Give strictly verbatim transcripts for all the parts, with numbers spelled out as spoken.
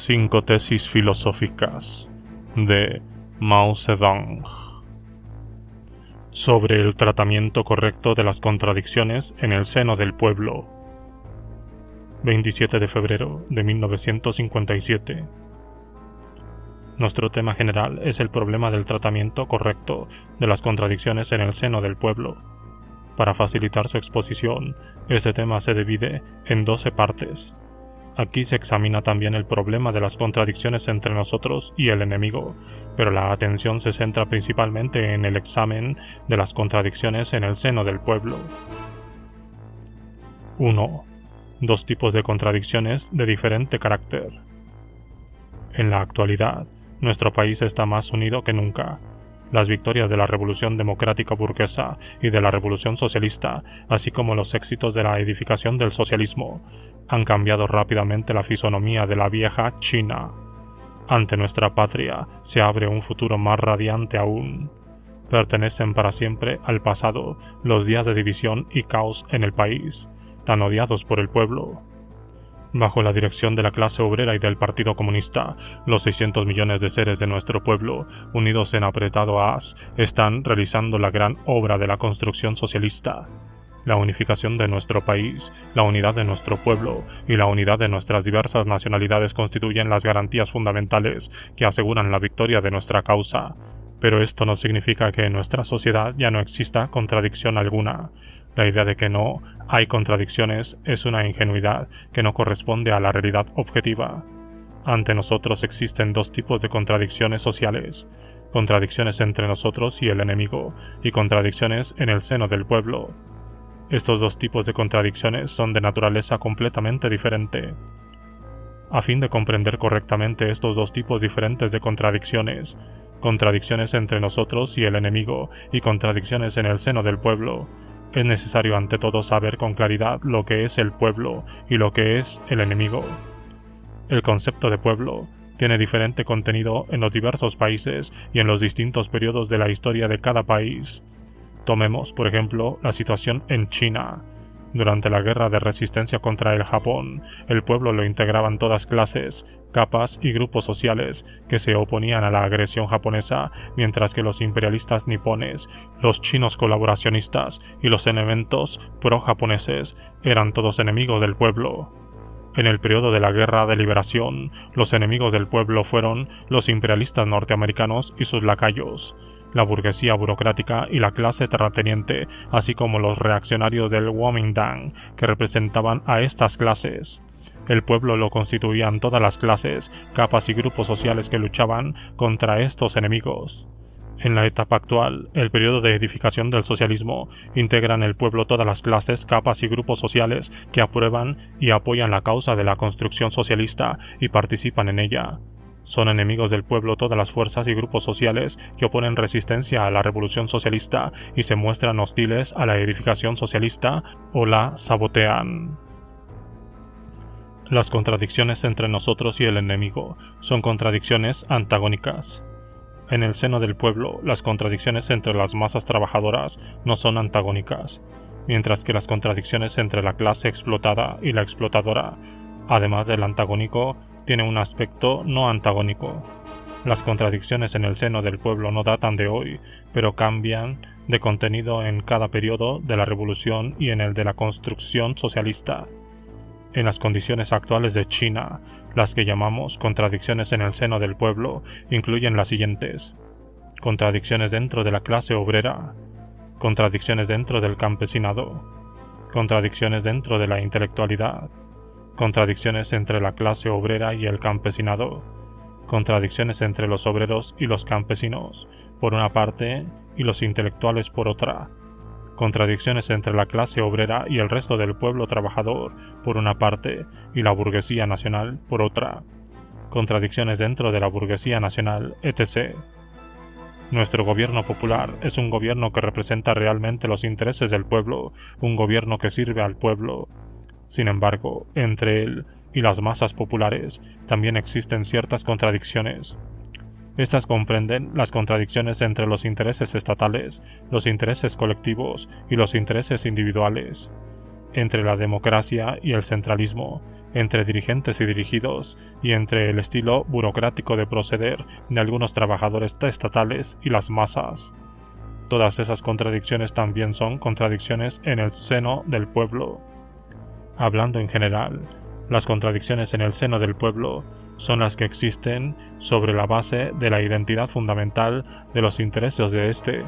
Cinco tesis filosóficas de Mao Zedong sobre el tratamiento correcto de las contradicciones en el seno del pueblo. veintisiete de febrero de mil novecientos cincuenta y siete. Nuestro tema general es el problema del tratamiento correcto de las contradicciones en el seno del pueblo. Para facilitar su exposición, este tema se divide en doce partes. Aquí se examina también el problema de las contradicciones entre nosotros y el enemigo, pero la atención se centra principalmente en el examen de las contradicciones en el seno del pueblo. uno. Dos tipos de contradicciones de diferente carácter. En la actualidad, nuestro país está más unido que nunca. Las victorias de la Revolución Democrática Burguesa y de la Revolución Socialista, así como los éxitos de la edificación del socialismo, han cambiado rápidamente la fisonomía de la vieja China. Ante nuestra patria se abre un futuro más radiante aún. Pertenecen para siempre al pasado los días de división y caos en el país, tan odiados por el pueblo. Bajo la dirección de la clase obrera y del Partido Comunista, los seiscientos millones de seres de nuestro pueblo, unidos en apretado haz, están realizando la gran obra de la construcción socialista. La unificación de nuestro país, la unidad de nuestro pueblo y la unidad de nuestras diversas nacionalidades constituyen las garantías fundamentales que aseguran la victoria de nuestra causa. Pero esto no significa que en nuestra sociedad ya no exista contradicción alguna. La idea de que no hay contradicciones es una ingenuidad que no corresponde a la realidad objetiva. Ante nosotros existen dos tipos de contradicciones sociales: contradicciones entre nosotros y el enemigo, y contradicciones en el seno del pueblo. Estos dos tipos de contradicciones son de naturaleza completamente diferente. A fin de comprender correctamente estos dos tipos diferentes de contradicciones, contradicciones entre nosotros y el enemigo y contradicciones en el seno del pueblo, es necesario ante todo saber con claridad lo que es el pueblo y lo que es el enemigo. El concepto de pueblo tiene diferente contenido en los diversos países y en los distintos periodos de la historia de cada país. Tomemos, por ejemplo, la situación en China. Durante la guerra de resistencia contra el Japón, el pueblo lo integraban todas clases, capas y grupos sociales que se oponían a la agresión japonesa, mientras que los imperialistas nipones, los chinos colaboracionistas y los elementos pro-japoneses eran todos enemigos del pueblo. En el periodo de la Guerra de Liberación, los enemigos del pueblo fueron los imperialistas norteamericanos y sus lacayos, la burguesía burocrática y la clase terrateniente, así como los reaccionarios del Kuomintang, que representaban a estas clases. El pueblo lo constituían todas las clases, capas y grupos sociales que luchaban contra estos enemigos. En la etapa actual, el periodo de edificación del socialismo, integran el pueblo todas las clases, capas y grupos sociales que aprueban y apoyan la causa de la construcción socialista y participan en ella. Son enemigos del pueblo todas las fuerzas y grupos sociales que oponen resistencia a la revolución socialista y se muestran hostiles a la edificación socialista o la sabotean. Las contradicciones entre nosotros y el enemigo son contradicciones antagónicas. En el seno del pueblo, las contradicciones entre las masas trabajadoras no son antagónicas, mientras que las contradicciones entre la clase explotada y la explotadora, además del antagónico, tienen un aspecto no antagónico. Las contradicciones en el seno del pueblo no datan de hoy, pero cambian de contenido en cada periodo de la revolución y en el de la construcción socialista. En las condiciones actuales de China, las que llamamos contradicciones en el seno del pueblo incluyen las siguientes: contradicciones dentro de la clase obrera, contradicciones dentro del campesinado, contradicciones dentro de la intelectualidad, contradicciones entre la clase obrera y el campesinado, contradicciones entre los obreros y los campesinos, por una parte, y los intelectuales por otra, contradicciones entre la clase obrera y el resto del pueblo trabajador, por una parte, y la burguesía nacional, por otra, contradicciones dentro de la burguesía nacional, etcétera. Nuestro gobierno popular es un gobierno que representa realmente los intereses del pueblo, un gobierno que sirve al pueblo. Sin embargo, entre él y las masas populares también existen ciertas contradicciones. Estas comprenden las contradicciones entre los intereses estatales, los intereses colectivos y los intereses individuales, entre la democracia y el centralismo, entre dirigentes y dirigidos, y entre el estilo burocrático de proceder de algunos trabajadores estatales y las masas. Todas esas contradicciones también son contradicciones en el seno del pueblo. Hablando en general, las contradicciones en el seno del pueblo son las que existen sobre la base de la identidad fundamental de los intereses de éste.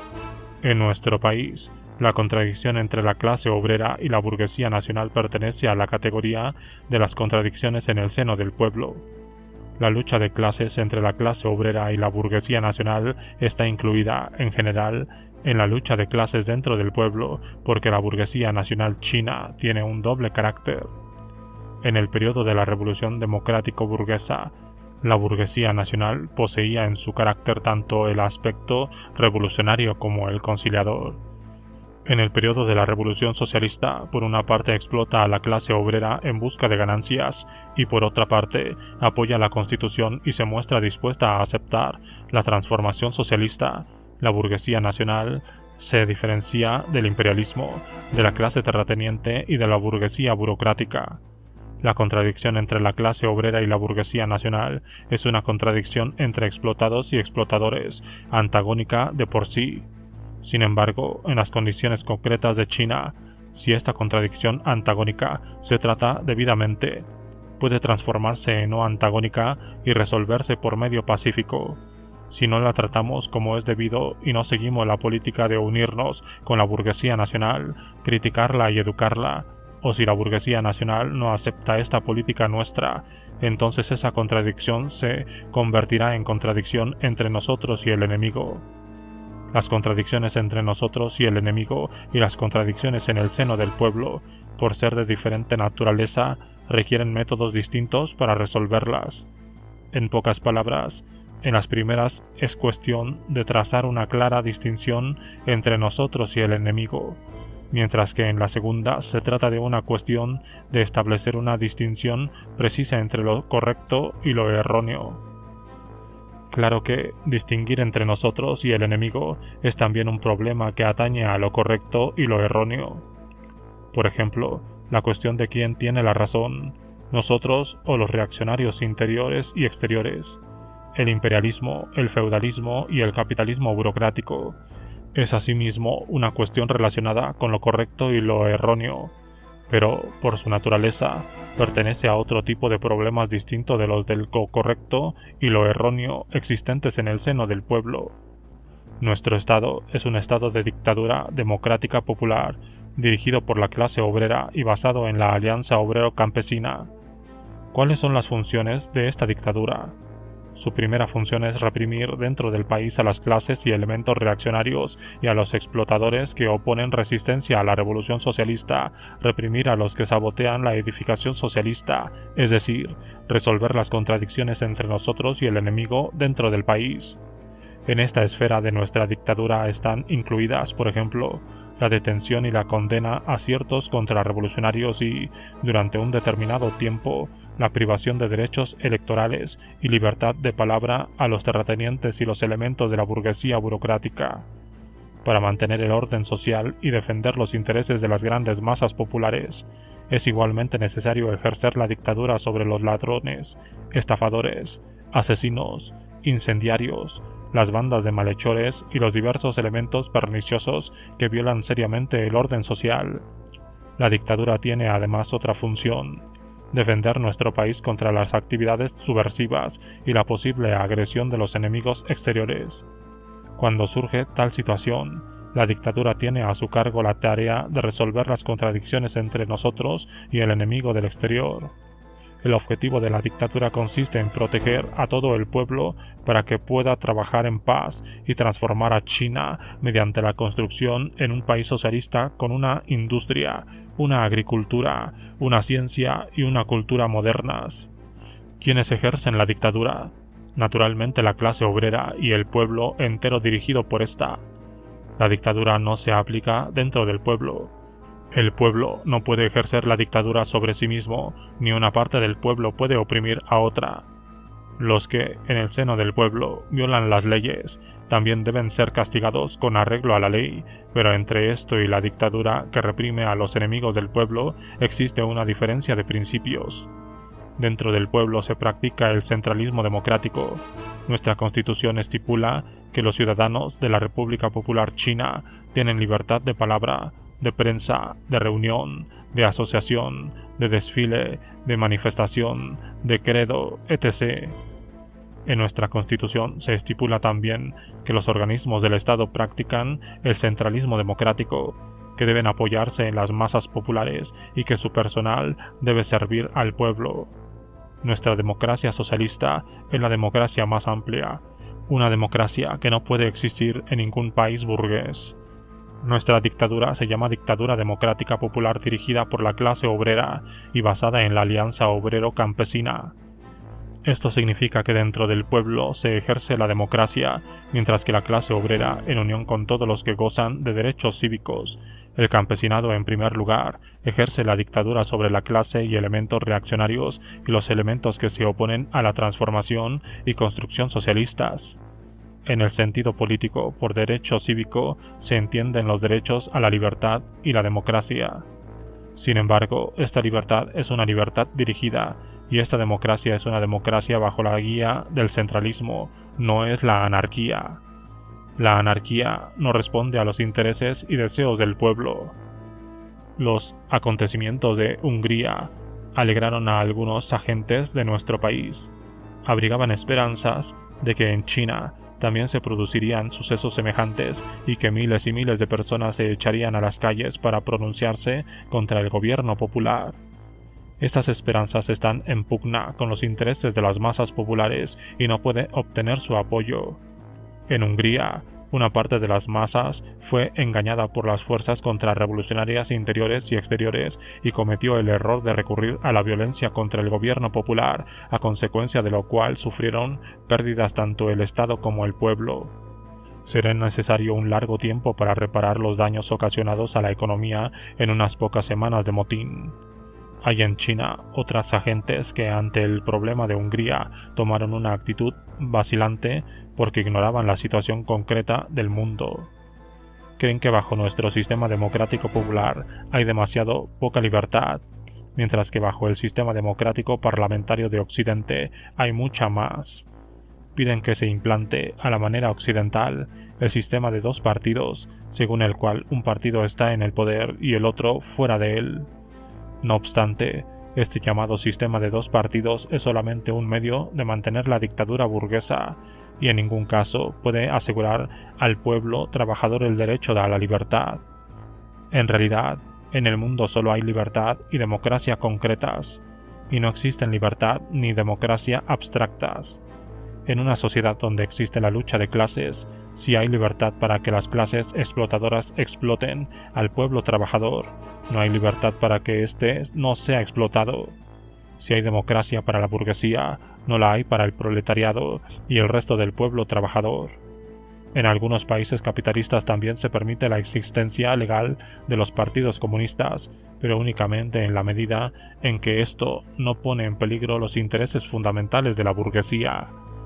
En nuestro país, la contradicción entre la clase obrera y la burguesía nacional pertenece a la categoría de las contradicciones en el seno del pueblo. La lucha de clases entre la clase obrera y la burguesía nacional está incluida, en general, en la lucha de clases dentro del pueblo, porque la burguesía nacional china tiene un doble carácter. En el periodo de la Revolución Democrático-Burguesa, la burguesía nacional poseía en su carácter tanto el aspecto revolucionario como el conciliador. En el periodo de la Revolución Socialista, por una parte explota a la clase obrera en busca de ganancias y por otra parte apoya la Constitución y se muestra dispuesta a aceptar la transformación socialista. La burguesía nacional se diferencia del imperialismo, de la clase terrateniente y de la burguesía burocrática. La contradicción entre la clase obrera y la burguesía nacional es una contradicción entre explotados y explotadores, antagónica de por sí. Sin embargo, en las condiciones concretas de China, si esta contradicción antagónica se trata debidamente, puede transformarse en no antagónica y resolverse por medio pacífico. Si no la tratamos como es debido y no seguimos la política de unirnos con la burguesía nacional, criticarla y educarla, o si la burguesía nacional no acepta esta política nuestra, entonces esa contradicción se convertirá en contradicción entre nosotros y el enemigo. Las contradicciones entre nosotros y el enemigo y las contradicciones en el seno del pueblo, por ser de diferente naturaleza, requieren métodos distintos para resolverlas. En pocas palabras, en las primeras es cuestión de trazar una clara distinción entre nosotros y el enemigo, mientras que en la segunda se trata de una cuestión de establecer una distinción precisa entre lo correcto y lo erróneo. Claro que distinguir entre nosotros y el enemigo es también un problema que atañe a lo correcto y lo erróneo. Por ejemplo, la cuestión de quién tiene la razón, nosotros o los reaccionarios interiores y exteriores, el imperialismo, el feudalismo y el capitalismo burocrático, es asimismo una cuestión relacionada con lo correcto y lo erróneo, pero por su naturaleza pertenece a otro tipo de problemas distintos de los del lo correcto y lo erróneo existentes en el seno del pueblo. Nuestro Estado es un Estado de dictadura democrática popular, dirigido por la clase obrera y basado en la alianza obrero-campesina. ¿Cuáles son las funciones de esta dictadura? Su primera función es reprimir dentro del país a las clases y elementos reaccionarios y a los explotadores que oponen resistencia a la revolución socialista, reprimir a los que sabotean la edificación socialista, es decir, resolver las contradicciones entre nosotros y el enemigo dentro del país. En esta esfera de nuestra dictadura están incluidas, por ejemplo, la detención y la condena a ciertos contrarrevolucionarios y, durante un determinado tiempo, la privación de derechos electorales y libertad de palabra a los terratenientes y los elementos de la burguesía burocrática. Para mantener el orden social y defender los intereses de las grandes masas populares, es igualmente necesario ejercer la dictadura sobre los ladrones, estafadores, asesinos, incendiarios, las bandas de malhechores y los diversos elementos perniciosos que violan seriamente el orden social. La dictadura tiene además otra función: defender nuestro país contra las actividades subversivas y la posible agresión de los enemigos exteriores. Cuando surge tal situación, la dictadura tiene a su cargo la tarea de resolver las contradicciones entre nosotros y el enemigo del exterior. El objetivo de la dictadura consiste en proteger a todo el pueblo para que pueda trabajar en paz y transformar a China mediante la construcción en un país socialista con una industria, una agricultura, una ciencia y una cultura modernas. ¿Quiénes ejercen la dictadura? Naturalmente la clase obrera y el pueblo entero dirigido por esta. La dictadura no se aplica dentro del pueblo. El pueblo no puede ejercer la dictadura sobre sí mismo, ni una parte del pueblo puede oprimir a otra. Los que, en el seno del pueblo, violan las leyes, también deben ser castigados con arreglo a la ley, pero entre esto y la dictadura que reprime a los enemigos del pueblo existe una diferencia de principios. Dentro del pueblo se practica el centralismo democrático. Nuestra Constitución estipula que los ciudadanos de la República Popular China tienen libertad de palabra, de prensa, de reunión, de asociación, de desfile, de manifestación, de credo, etcétera. En nuestra Constitución se estipula también que los organismos del Estado practican el centralismo democrático, que deben apoyarse en las masas populares y que su personal debe servir al pueblo. Nuestra democracia socialista es la democracia más amplia, una democracia que no puede existir en ningún país burgués. Nuestra dictadura se llama Dictadura Democrática Popular dirigida por la clase obrera y basada en la alianza obrero-campesina. Esto significa que dentro del pueblo se ejerce la democracia, mientras que la clase obrera, en unión con todos los que gozan de derechos cívicos, el campesinado en primer lugar, ejerce la dictadura sobre la clase y elementos reaccionarios y los elementos que se oponen a la transformación y construcción socialistas. En el sentido político, por derecho cívico, se entienden los derechos a la libertad y la democracia. Sin embargo, esta libertad es una libertad dirigida, y esta democracia es una democracia bajo la guía del centralismo, no es la anarquía. La anarquía no responde a los intereses y deseos del pueblo. Los acontecimientos de Hungría alegraron a algunos agentes de nuestro país. Abrigaban esperanzas de que en China también se producirían sucesos semejantes y que miles y miles de personas se echarían a las calles para pronunciarse contra el gobierno popular. Estas esperanzas están en pugna con los intereses de las masas populares y no puede obtener su apoyo. En Hungría, una parte de las masas fue engañada por las fuerzas contrarrevolucionarias interiores y exteriores y cometió el error de recurrir a la violencia contra el gobierno popular, a consecuencia de lo cual sufrieron pérdidas tanto el Estado como el pueblo. Será necesario un largo tiempo para reparar los daños ocasionados a la economía en unas pocas semanas de motín. Hay en China otras agentes que ante el problema de Hungría tomaron una actitud vacilante porque ignoraban la situación concreta del mundo. Creen que bajo nuestro sistema democrático popular hay demasiado poca libertad, mientras que bajo el sistema democrático parlamentario de Occidente hay mucha más. Piden que se implante a la manera occidental el sistema de dos partidos, según el cual un partido está en el poder y el otro fuera de él. No obstante, este llamado sistema de dos partidos es solamente un medio de mantener la dictadura burguesa y en ningún caso puede asegurar al pueblo trabajador el derecho a la libertad. En realidad, en el mundo solo hay libertad y democracia concretas, y no existen libertad ni democracia abstractas. En una sociedad donde existe la lucha de clases, si hay libertad para que las clases explotadoras exploten al pueblo trabajador, no hay libertad para que éste no sea explotado. Si hay democracia para la burguesía, no la hay para el proletariado y el resto del pueblo trabajador. En algunos países capitalistas también se permite la existencia legal de los partidos comunistas, pero únicamente en la medida en que esto no pone en peligro los intereses fundamentales de la burguesía.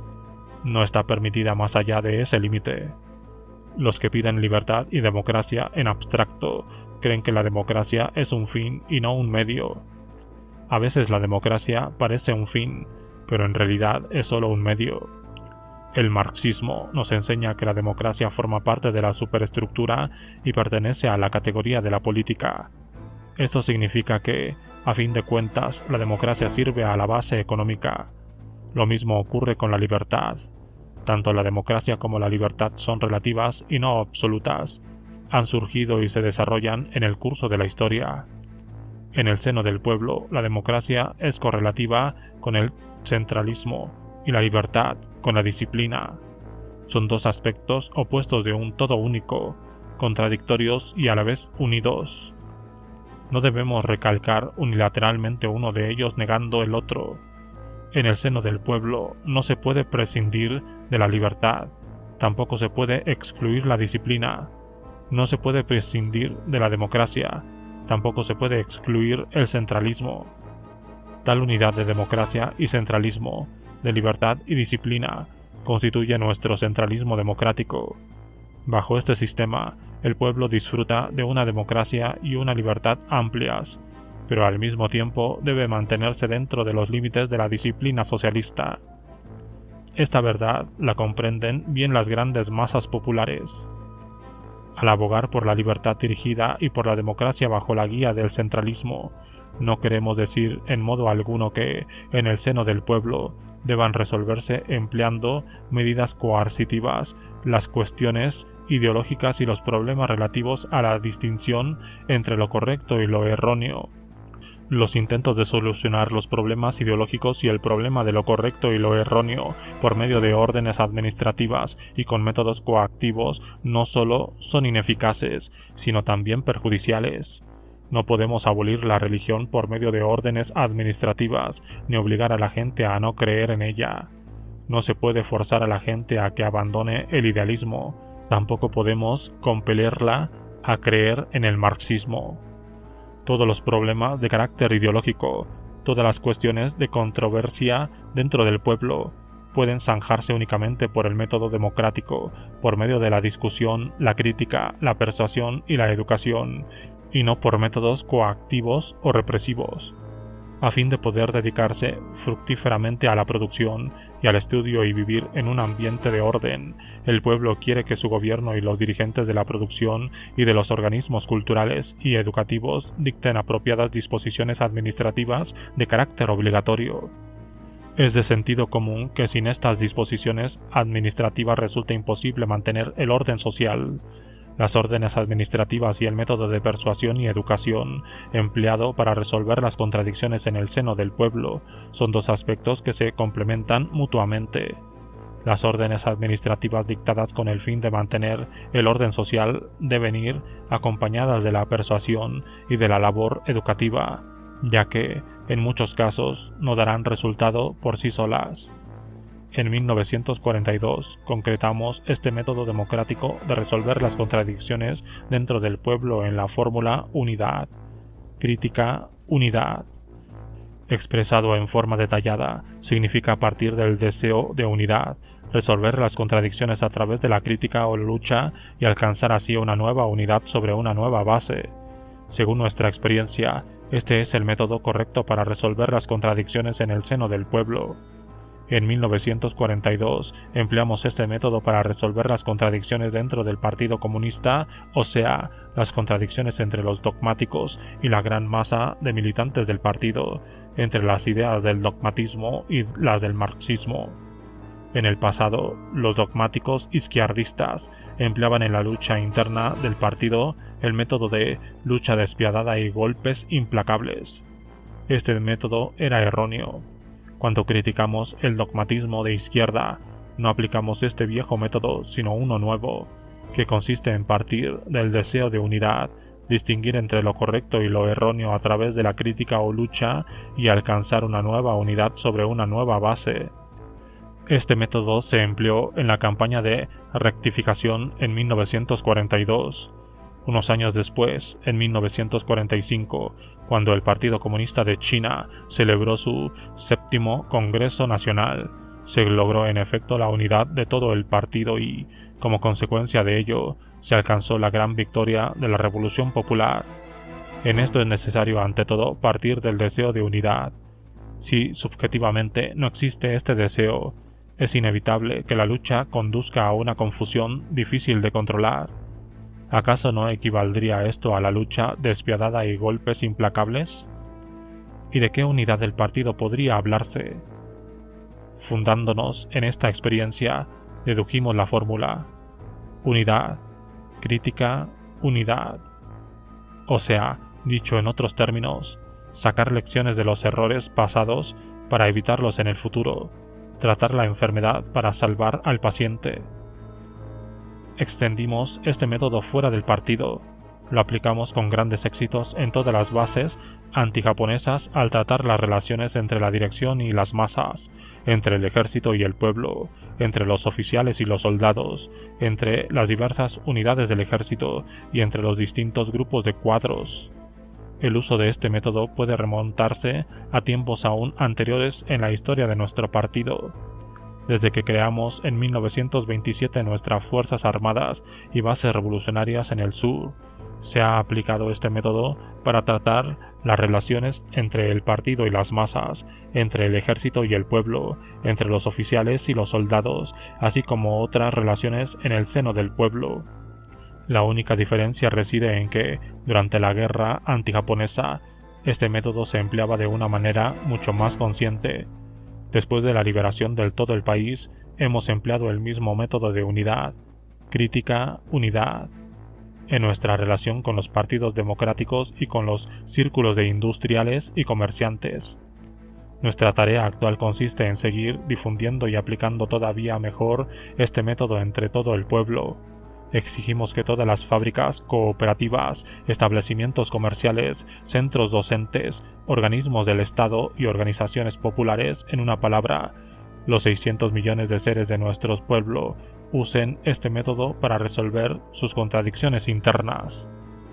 No está permitida más allá de ese límite. Los que piden libertad y democracia en abstracto creen que la democracia es un fin y no un medio. A veces la democracia parece un fin, pero en realidad es solo un medio. El marxismo nos enseña que la democracia forma parte de la superestructura y pertenece a la categoría de la política. Esto significa que, a fin de cuentas, la democracia sirve a la base económica. Lo mismo ocurre con la libertad. Tanto la democracia como la libertad son relativas y no absolutas. Han surgido y se desarrollan en el curso de la historia. En el seno del pueblo, la democracia es correlativa con el centralismo y la libertad con la disciplina. Son dos aspectos opuestos de un todo único, contradictorios y a la vez unidos. No debemos recalcar unilateralmente uno de ellos negando el otro. En el seno del pueblo no se puede prescindir de la libertad, tampoco se puede excluir la disciplina, no se puede prescindir de la democracia, tampoco se puede excluir el centralismo. Tal unidad de democracia y centralismo de libertad y disciplina constituye nuestro centralismo democrático. Bajo este sistema, el pueblo disfruta de una democracia y una libertad amplias, pero al mismo tiempo debe mantenerse dentro de los límites de la disciplina socialista. Esta verdad la comprenden bien las grandes masas populares. Al abogar por la libertad dirigida y por la democracia bajo la guía del centralismo, no queremos decir en modo alguno que, en el seno del pueblo, deban resolverse empleando medidas coercitivas las cuestiones ideológicas y los problemas relativos a la distinción entre lo correcto y lo erróneo. Los intentos de solucionar los problemas ideológicos y el problema de lo correcto y lo erróneo por medio de órdenes administrativas y con métodos coactivos no solo son ineficaces, sino también perjudiciales. No podemos abolir la religión por medio de órdenes administrativas, ni obligar a la gente a no creer en ella. No se puede forzar a la gente a que abandone el idealismo, tampoco podemos compelerla a creer en el marxismo. Todos los problemas de carácter ideológico, todas las cuestiones de controversia dentro del pueblo, pueden zanjarse únicamente por el método democrático, por medio de la discusión, la crítica, la persuasión y la educación, y no por métodos coactivos o represivos. A fin de poder dedicarse fructíferamente a la producción y al estudio y vivir en un ambiente de orden, el pueblo quiere que su gobierno y los dirigentes de la producción y de los organismos culturales y educativos dicten apropiadas disposiciones administrativas de carácter obligatorio. Es de sentido común que sin estas disposiciones administrativas resulta imposible mantener el orden social. Las órdenes administrativas y el método de persuasión y educación empleado para resolver las contradicciones en el seno del pueblo son dos aspectos que se complementan mutuamente. Las órdenes administrativas dictadas con el fin de mantener el orden social deben ir acompañadas de la persuasión y de la labor educativa, ya que, en muchos casos, no darán resultado por sí solas. En mil novecientos cuarenta y dos concretamos este método democrático de resolver las contradicciones dentro del pueblo en la fórmula unidad, crítica, unidad. Expresado en forma detallada, significa partir del deseo de unidad, resolver las contradicciones a través de la crítica o lucha y alcanzar así una nueva unidad sobre una nueva base. Según nuestra experiencia, este es el método correcto para resolver las contradicciones en el seno del pueblo. En mil novecientos cuarenta y dos empleamos este método para resolver las contradicciones dentro del Partido Comunista, o sea, las contradicciones entre los dogmáticos y la gran masa de militantes del partido, entre las ideas del dogmatismo y las del marxismo. En el pasado, los dogmáticos izquierdistas empleaban en la lucha interna del partido el método de lucha despiadada y golpes implacables. Este método era erróneo. Cuando criticamos el dogmatismo de izquierda, no aplicamos este viejo método, sino uno nuevo, que consiste en partir del deseo de unidad, distinguir entre lo correcto y lo erróneo a través de la crítica o lucha y alcanzar una nueva unidad sobre una nueva base. Este método se empleó en la campaña de rectificación en mil novecientos cuarenta y dos. Unos años después, en mil novecientos cuarenta y cinco, cuando el Partido Comunista de China celebró su séptimo Congreso Nacional, se logró en efecto la unidad de todo el partido y, como consecuencia de ello, se alcanzó la gran victoria de la Revolución Popular. En esto es necesario ante todo partir del deseo de unidad. Si subjetivamente no existe este deseo, es inevitable que la lucha conduzca a una confusión difícil de controlar. ¿Acaso no equivaldría esto a la lucha despiadada y golpes implacables? ¿Y de qué unidad del partido podría hablarse? Fundándonos en esta experiencia, dedujimos la fórmula: unidad, crítica, unidad. O sea, dicho en otros términos, sacar lecciones de los errores pasados para evitarlos en el futuro, tratar la enfermedad para salvar al paciente. Extendimos este método fuera del partido, lo aplicamos con grandes éxitos en todas las bases antijaponesas al tratar las relaciones entre la dirección y las masas, entre el ejército y el pueblo, entre los oficiales y los soldados, entre las diversas unidades del ejército y entre los distintos grupos de cuadros. El uso de este método puede remontarse a tiempos aún anteriores en la historia de nuestro partido. Desde que creamos en mil novecientos veintisiete nuestras Fuerzas Armadas y bases revolucionarias en el sur, se ha aplicado este método para tratar las relaciones entre el partido y las masas, entre el ejército y el pueblo, entre los oficiales y los soldados, así como otras relaciones en el seno del pueblo. La única diferencia reside en que, durante la guerra antijaponesa, este método se empleaba de una manera mucho más consciente. Después de la liberación del todo el país, hemos empleado el mismo método de unidad, crítica, unidad, en nuestra relación con los partidos democráticos y con los círculos de industriales y comerciantes. Nuestra tarea actual consiste en seguir difundiendo y aplicando todavía mejor este método entre todo el pueblo. Exigimos que todas las fábricas, cooperativas, establecimientos comerciales, centros docentes, organismos del Estado y organizaciones populares, en una palabra, los seiscientos millones de seres de nuestro pueblo, usen este método para resolver sus contradicciones internas.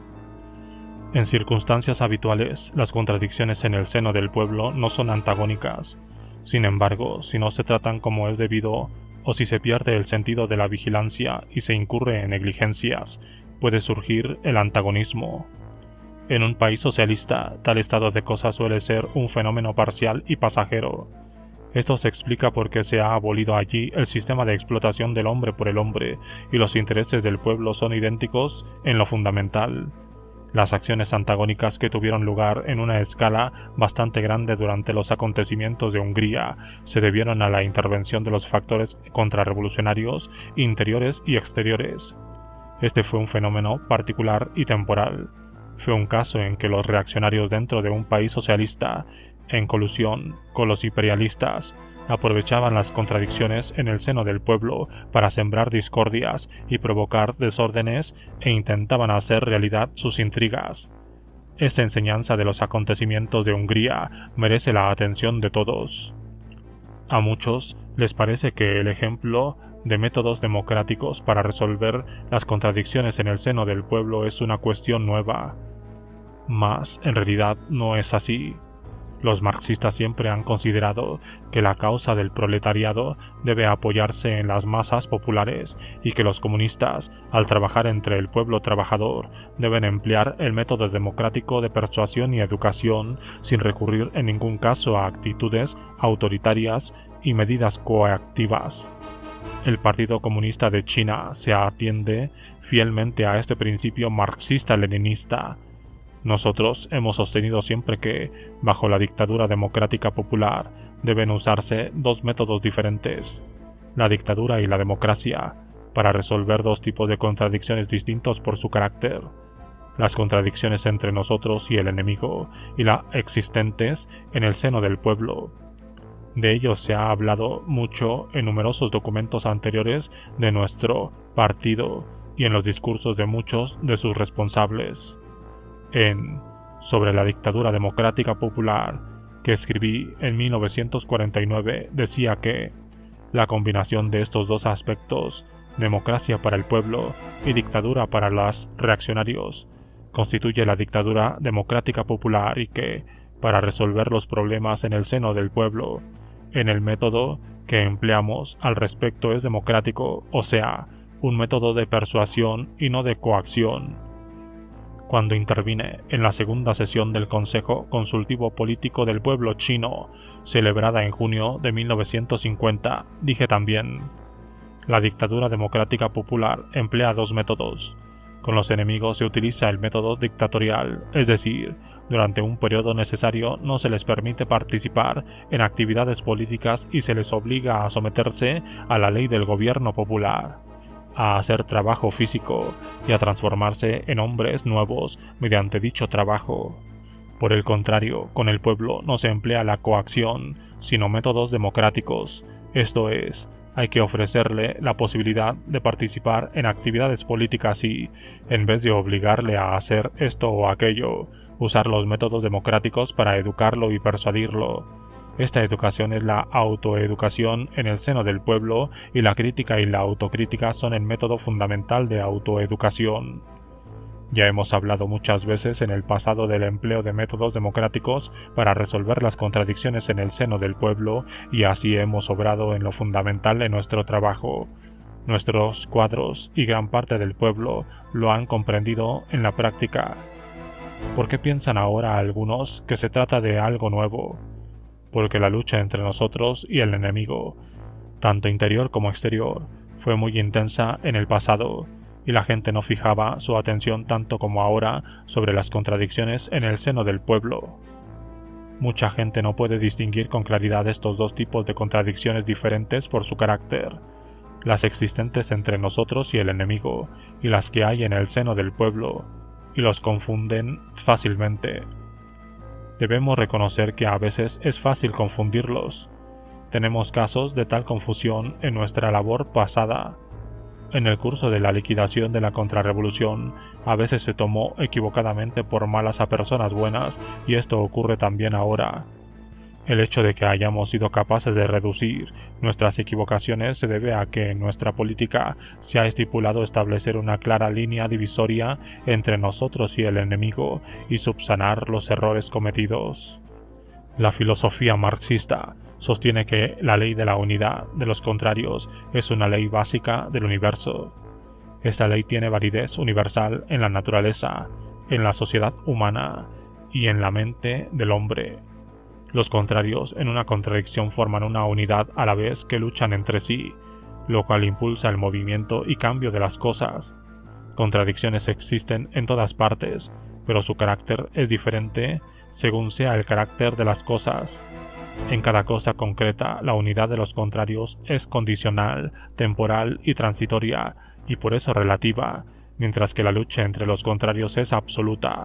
En circunstancias habituales, las contradicciones en el seno del pueblo no son antagónicas. Sin embargo, si no se tratan como es debido, o si se pierde el sentido de la vigilancia y se incurre en negligencias, puede surgir el antagonismo. En un país socialista, tal estado de cosas suele ser un fenómeno parcial y pasajero. Esto se explica porque se ha abolido allí el sistema de explotación del hombre por el hombre, y los intereses del pueblo son idénticos en lo fundamental. Las acciones antagónicas que tuvieron lugar en una escala bastante grande durante los acontecimientos de Hungría se debieron a la intervención de los factores contrarrevolucionarios interiores y exteriores. Este fue un fenómeno particular y temporal. Fue un caso en que los reaccionarios dentro de un país socialista, en colusión con los imperialistas, aprovechaban las contradicciones en el seno del pueblo para sembrar discordias y provocar desórdenes e intentaban hacer realidad sus intrigas. Esta enseñanza de los acontecimientos de Hungría merece la atención de todos. A muchos les parece que el ejemplo de métodos democráticos para resolver las contradicciones en el seno del pueblo es una cuestión nueva. Mas, en realidad, no es así. Los marxistas siempre han considerado que la causa del proletariado debe apoyarse en las masas populares y que los comunistas, al trabajar entre el pueblo trabajador, deben emplear el método democrático de persuasión y educación sin recurrir en ningún caso a actitudes autoritarias y medidas coactivas. El Partido Comunista de China se atiende fielmente a este principio marxista-leninista. Nosotros hemos sostenido siempre que, bajo la dictadura democrática popular, deben usarse dos métodos diferentes, la dictadura y la democracia, para resolver dos tipos de contradicciones distintos por su carácter, las contradicciones entre nosotros y el enemigo, y las existentes en el seno del pueblo. De ello se ha hablado mucho en numerosos documentos anteriores de nuestro partido y en los discursos de muchos de sus responsables. En Sobre la dictadura democrática popular, que escribí en mil novecientos cuarenta y nueve, decía que la combinación de estos dos aspectos, democracia para el pueblo y dictadura para los reaccionarios, constituye la dictadura democrática popular y que, para resolver los problemas en el seno del pueblo, en el método que empleamos al respecto es democrático, o sea, un método de persuasión y no de coacción. Cuando intervine en la segunda sesión del Consejo Consultivo Político del Pueblo Chino, celebrada en junio de mil novecientos cincuenta, dije también: la dictadura democrática popular emplea dos métodos. Con los enemigos se utiliza el método dictatorial, es decir, durante un periodo necesario no se les permite participar en actividades políticas y se les obliga a someterse a la ley del gobierno popular, a hacer trabajo físico y a transformarse en hombres nuevos mediante dicho trabajo. Por el contrario, con el pueblo no se emplea la coacción, sino métodos democráticos, esto es, hay que ofrecerle la posibilidad de participar en actividades políticas y, en vez de obligarle a hacer esto o aquello, usar los métodos democráticos para educarlo y persuadirlo. Esta educación es la autoeducación en el seno del pueblo y la crítica y la autocrítica son el método fundamental de autoeducación. Ya hemos hablado muchas veces en el pasado del empleo de métodos democráticos para resolver las contradicciones en el seno del pueblo, y así hemos obrado en lo fundamental en nuestro trabajo. Nuestros cuadros y gran parte del pueblo lo han comprendido en la práctica. ¿Por qué piensan ahora algunos que se trata de algo nuevo? Porque la lucha entre nosotros y el enemigo, tanto interior como exterior, fue muy intensa en el pasado, y la gente no fijaba su atención tanto como ahora sobre las contradicciones en el seno del pueblo. Mucha gente no puede distinguir con claridad estos dos tipos de contradicciones diferentes por su carácter, las existentes entre nosotros y el enemigo, y las que hay en el seno del pueblo, y los confunden fácilmente. Debemos reconocer que a veces es fácil confundirlos. Tenemos casos de tal confusión en nuestra labor pasada. En el curso de la liquidación de la contrarrevolución, a veces se tomó equivocadamente por malas a personas buenas, y esto ocurre también ahora. El hecho de que hayamos sido capaces de reducir nuestras equivocaciones se debe a que en nuestra política se ha estipulado establecer una clara línea divisoria entre nosotros y el enemigo y subsanar los errores cometidos. La filosofía marxista sostiene que la ley de la unidad de los contrarios es una ley básica del universo. Esta ley tiene validez universal en la naturaleza, en la sociedad humana y en la mente del hombre. Los contrarios en una contradicción forman una unidad a la vez que luchan entre sí, lo cual impulsa el movimiento y cambio de las cosas. Contradicciones existen en todas partes, pero su carácter es diferente según sea el carácter de las cosas. En cada cosa concreta, la unidad de los contrarios es condicional, temporal y transitoria, y por eso relativa, mientras que la lucha entre los contrarios es absoluta.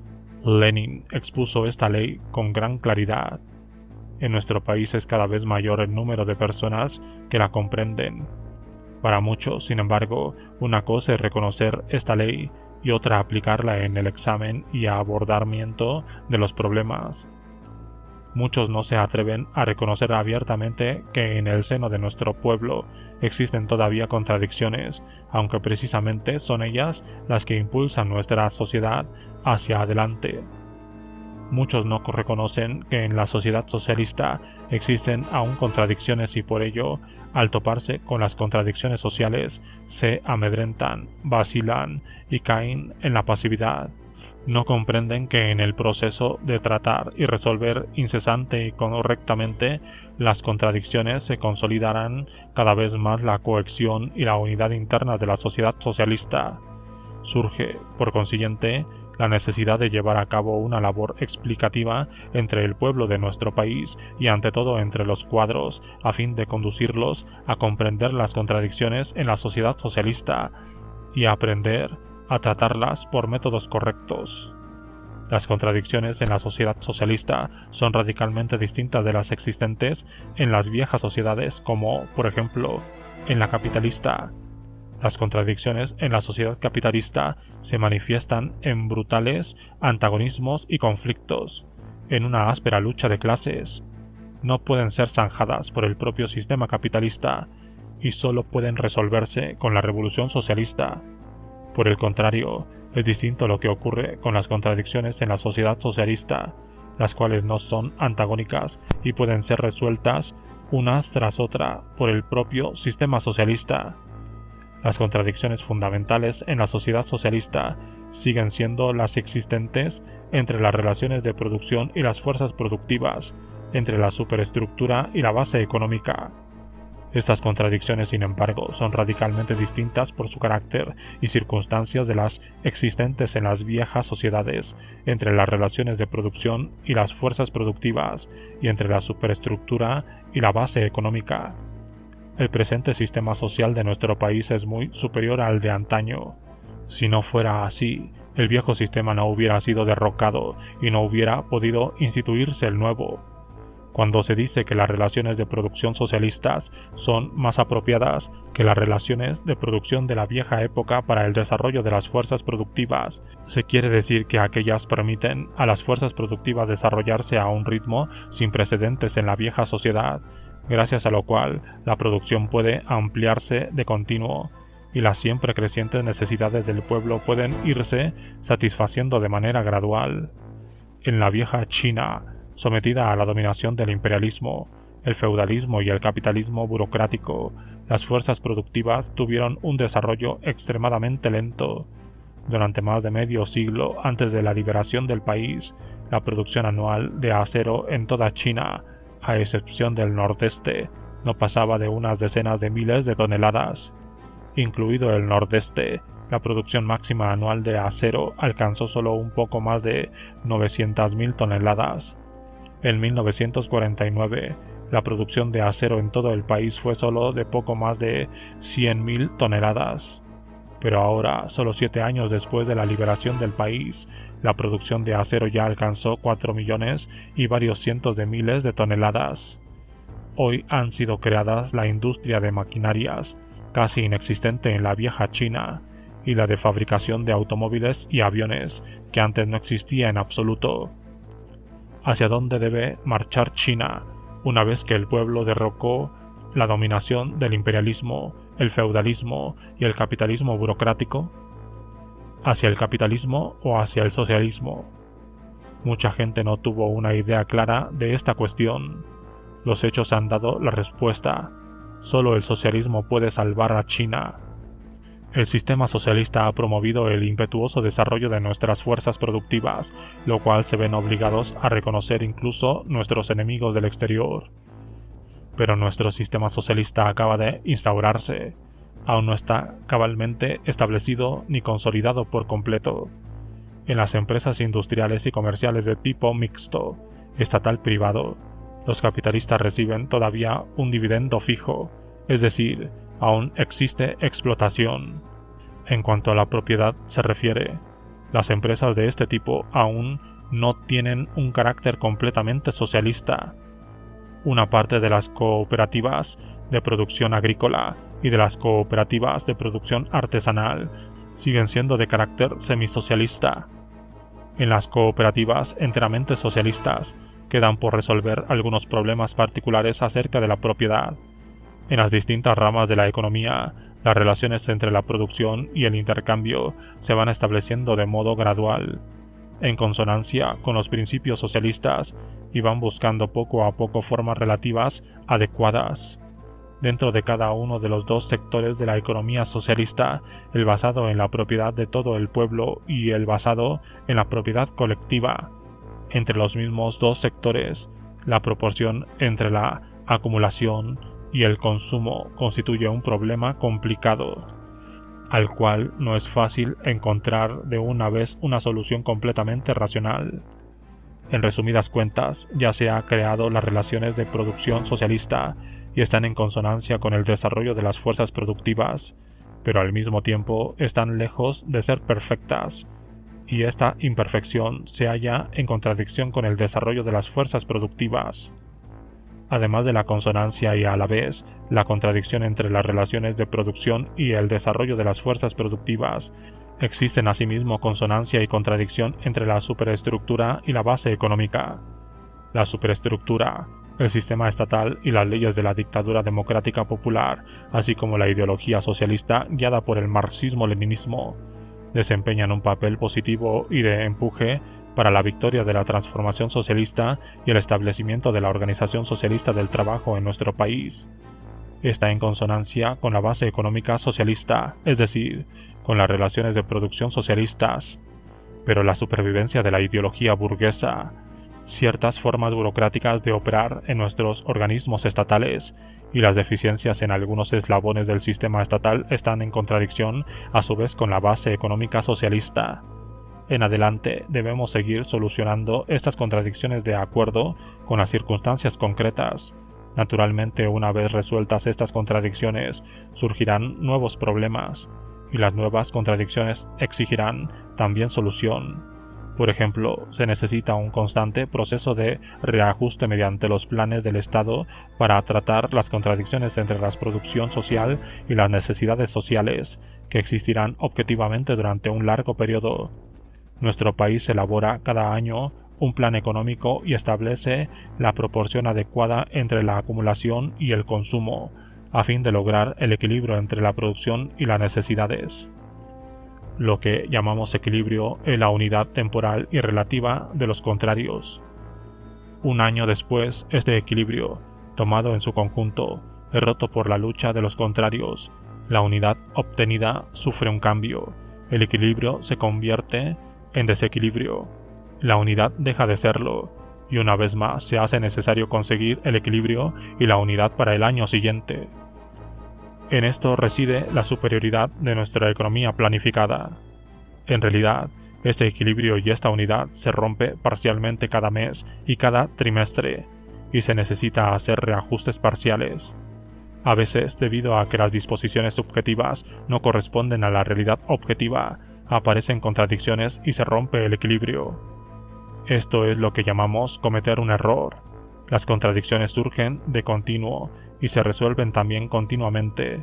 Lenin expuso esta ley con gran claridad. En nuestro país es cada vez mayor el número de personas que la comprenden. Para muchos, sin embargo, una cosa es reconocer esta ley y otra aplicarla en el examen y abordamiento de los problemas. Muchos no se atreven a reconocer abiertamente que en el seno de nuestro pueblo existen todavía contradicciones, aunque precisamente son ellas las que impulsan nuestra sociedad hacia adelante. Muchos no reconocen que en la sociedad socialista existen aún contradicciones y por ello, al toparse con las contradicciones sociales, se amedrentan, vacilan y caen en la pasividad. No comprenden que en el proceso de tratar y resolver incesante y correctamente las contradicciones se consolidarán cada vez más la cohesión y la unidad interna de la sociedad socialista. Surge, por consiguiente, la necesidad de llevar a cabo una labor explicativa entre el pueblo de nuestro país y ante todo entre los cuadros, a fin de conducirlos a comprender las contradicciones en la sociedad socialista y a aprender a tratarlas por métodos correctos. Las contradicciones en la sociedad socialista son radicalmente distintas de las existentes en las viejas sociedades como, por ejemplo, en la capitalista. Las contradicciones en la sociedad capitalista se manifiestan en brutales antagonismos y conflictos, en una áspera lucha de clases. No pueden ser zanjadas por el propio sistema capitalista y solo pueden resolverse con la revolución socialista. Por el contrario, es distinto lo que ocurre con las contradicciones en la sociedad socialista, las cuales no son antagónicas y pueden ser resueltas unas tras otra por el propio sistema socialista. Las contradicciones fundamentales en la sociedad socialista siguen siendo las existentes entre las relaciones de producción y las fuerzas productivas, entre la superestructura y la base económica. Estas contradicciones, sin embargo, son radicalmente distintas por su carácter y circunstancias de las existentes en las viejas sociedades, entre las relaciones de producción y las fuerzas productivas, y entre la superestructura y la base económica. El presente sistema social de nuestro país es muy superior al de antaño. Si no fuera así, el viejo sistema no hubiera sido derrocado y no hubiera podido instituirse el nuevo. Cuando se dice que las relaciones de producción socialistas son más apropiadas que las relaciones de producción de la vieja época para el desarrollo de las fuerzas productivas, se quiere decir que aquellas permiten a las fuerzas productivas desarrollarse a un ritmo sin precedentes en la vieja sociedad, gracias a lo cual la producción puede ampliarse de continuo, y las siempre crecientes necesidades del pueblo pueden irse satisfaciendo de manera gradual. En la vieja China, sometida a la dominación del imperialismo, el feudalismo y el capitalismo burocrático, las fuerzas productivas tuvieron un desarrollo extremadamente lento. Durante más de medio siglo antes de la liberación del país, la producción anual de acero en toda China, a excepción del nordeste, no pasaba de unas decenas de miles de toneladas. Incluido el nordeste, la producción máxima anual de acero alcanzó solo un poco más de novecientas mil toneladas. En mil novecientos cuarenta y nueve, la producción de acero en todo el país fue solo de poco más de cien mil toneladas. Pero ahora, solo siete años después de la liberación del país, la producción de acero ya alcanzó cuatro millones y varios cientos de miles de toneladas. Hoy han sido creadas la industria de maquinarias, casi inexistente en la vieja China, y la de fabricación de automóviles y aviones, que antes no existía en absoluto. ¿Hacia dónde debe marchar China, una vez que el pueblo derrocó la dominación del imperialismo, el feudalismo y el capitalismo burocrático? ¿Hacia el capitalismo o hacia el socialismo? Mucha gente no tuvo una idea clara de esta cuestión. Los hechos han dado la respuesta. Solo el socialismo puede salvar a China. El sistema socialista ha promovido el impetuoso desarrollo de nuestras fuerzas productivas, lo cual se ven obligados a reconocer incluso nuestros enemigos del exterior. Pero nuestro sistema socialista acaba de instaurarse. Aún no está cabalmente establecido ni consolidado por completo. En las empresas industriales y comerciales de tipo mixto, estatal-privado, los capitalistas reciben todavía un dividendo fijo, es decir, aún existe explotación. En cuanto a la propiedad se refiere, las empresas de este tipo aún no tienen un carácter completamente socialista. Una parte de las cooperativas de producción agrícola y de las cooperativas de producción artesanal siguen siendo de carácter semisocialista. En las cooperativas enteramente socialistas quedan por resolver algunos problemas particulares acerca de la propiedad. En las distintas ramas de la economía, las relaciones entre la producción y el intercambio se van estableciendo de modo gradual, en consonancia con los principios socialistas, y van buscando poco a poco formas relativas adecuadas. Dentro de cada uno de los dos sectores de la economía socialista, el basado en la propiedad de todo el pueblo y el basado en la propiedad colectiva, entre los mismos dos sectores, la proporción entre la acumulación y el consumo constituye un problema complicado, al cual no es fácil encontrar de una vez una solución completamente racional. En resumidas cuentas, ya se han creado las relaciones de producción socialista y están en consonancia con el desarrollo de las fuerzas productivas, pero al mismo tiempo están lejos de ser perfectas, y esta imperfección se halla en contradicción con el desarrollo de las fuerzas productivas. Además de la consonancia y a la vez la contradicción entre las relaciones de producción y el desarrollo de las fuerzas productivas, existen asimismo consonancia y contradicción entre la superestructura y la base económica. La superestructura, el sistema estatal y las leyes de la dictadura democrática popular, así como la ideología socialista guiada por el marxismo-leninismo, desempeñan un papel positivo y de empuje para la victoria de la transformación socialista y el establecimiento de la organización socialista del trabajo en nuestro país. Está en consonancia con la base económica socialista, es decir, con las relaciones de producción socialistas, pero la supervivencia de la ideología burguesa, ciertas formas burocráticas de operar en nuestros organismos estatales y las deficiencias en algunos eslabones del sistema estatal están en contradicción a su vez con la base económica socialista. En adelante debemos seguir solucionando estas contradicciones de acuerdo con las circunstancias concretas. Naturalmente, una vez resueltas estas contradicciones, surgirán nuevos problemas, y las nuevas contradicciones exigirán también solución. Por ejemplo, se necesita un constante proceso de reajuste mediante los planes del Estado para tratar las contradicciones entre la producción social y las necesidades sociales, que existirán objetivamente durante un largo periodo. Nuestro país elabora cada año un plan económico y establece la proporción adecuada entre la acumulación y el consumo, a fin de lograr el equilibrio entre la producción y las necesidades. Lo que llamamos equilibrio es la unidad temporal y relativa de los contrarios. Un año después, este equilibrio, tomado en su conjunto, es roto por la lucha de los contrarios. La unidad obtenida sufre un cambio. El equilibrio se convierte en desequilibrio. La unidad deja de serlo, y una vez más se hace necesario conseguir el equilibrio y la unidad para el año siguiente. En esto reside la superioridad de nuestra economía planificada. En realidad, este equilibrio y esta unidad se rompe parcialmente cada mes y cada trimestre, y se necesita hacer reajustes parciales. A veces, debido a que las disposiciones subjetivas no corresponden a la realidad objetiva, aparecen contradicciones y se rompe el equilibrio. Esto es lo que llamamos cometer un error. Las contradicciones surgen de continuo y se resuelven también continuamente.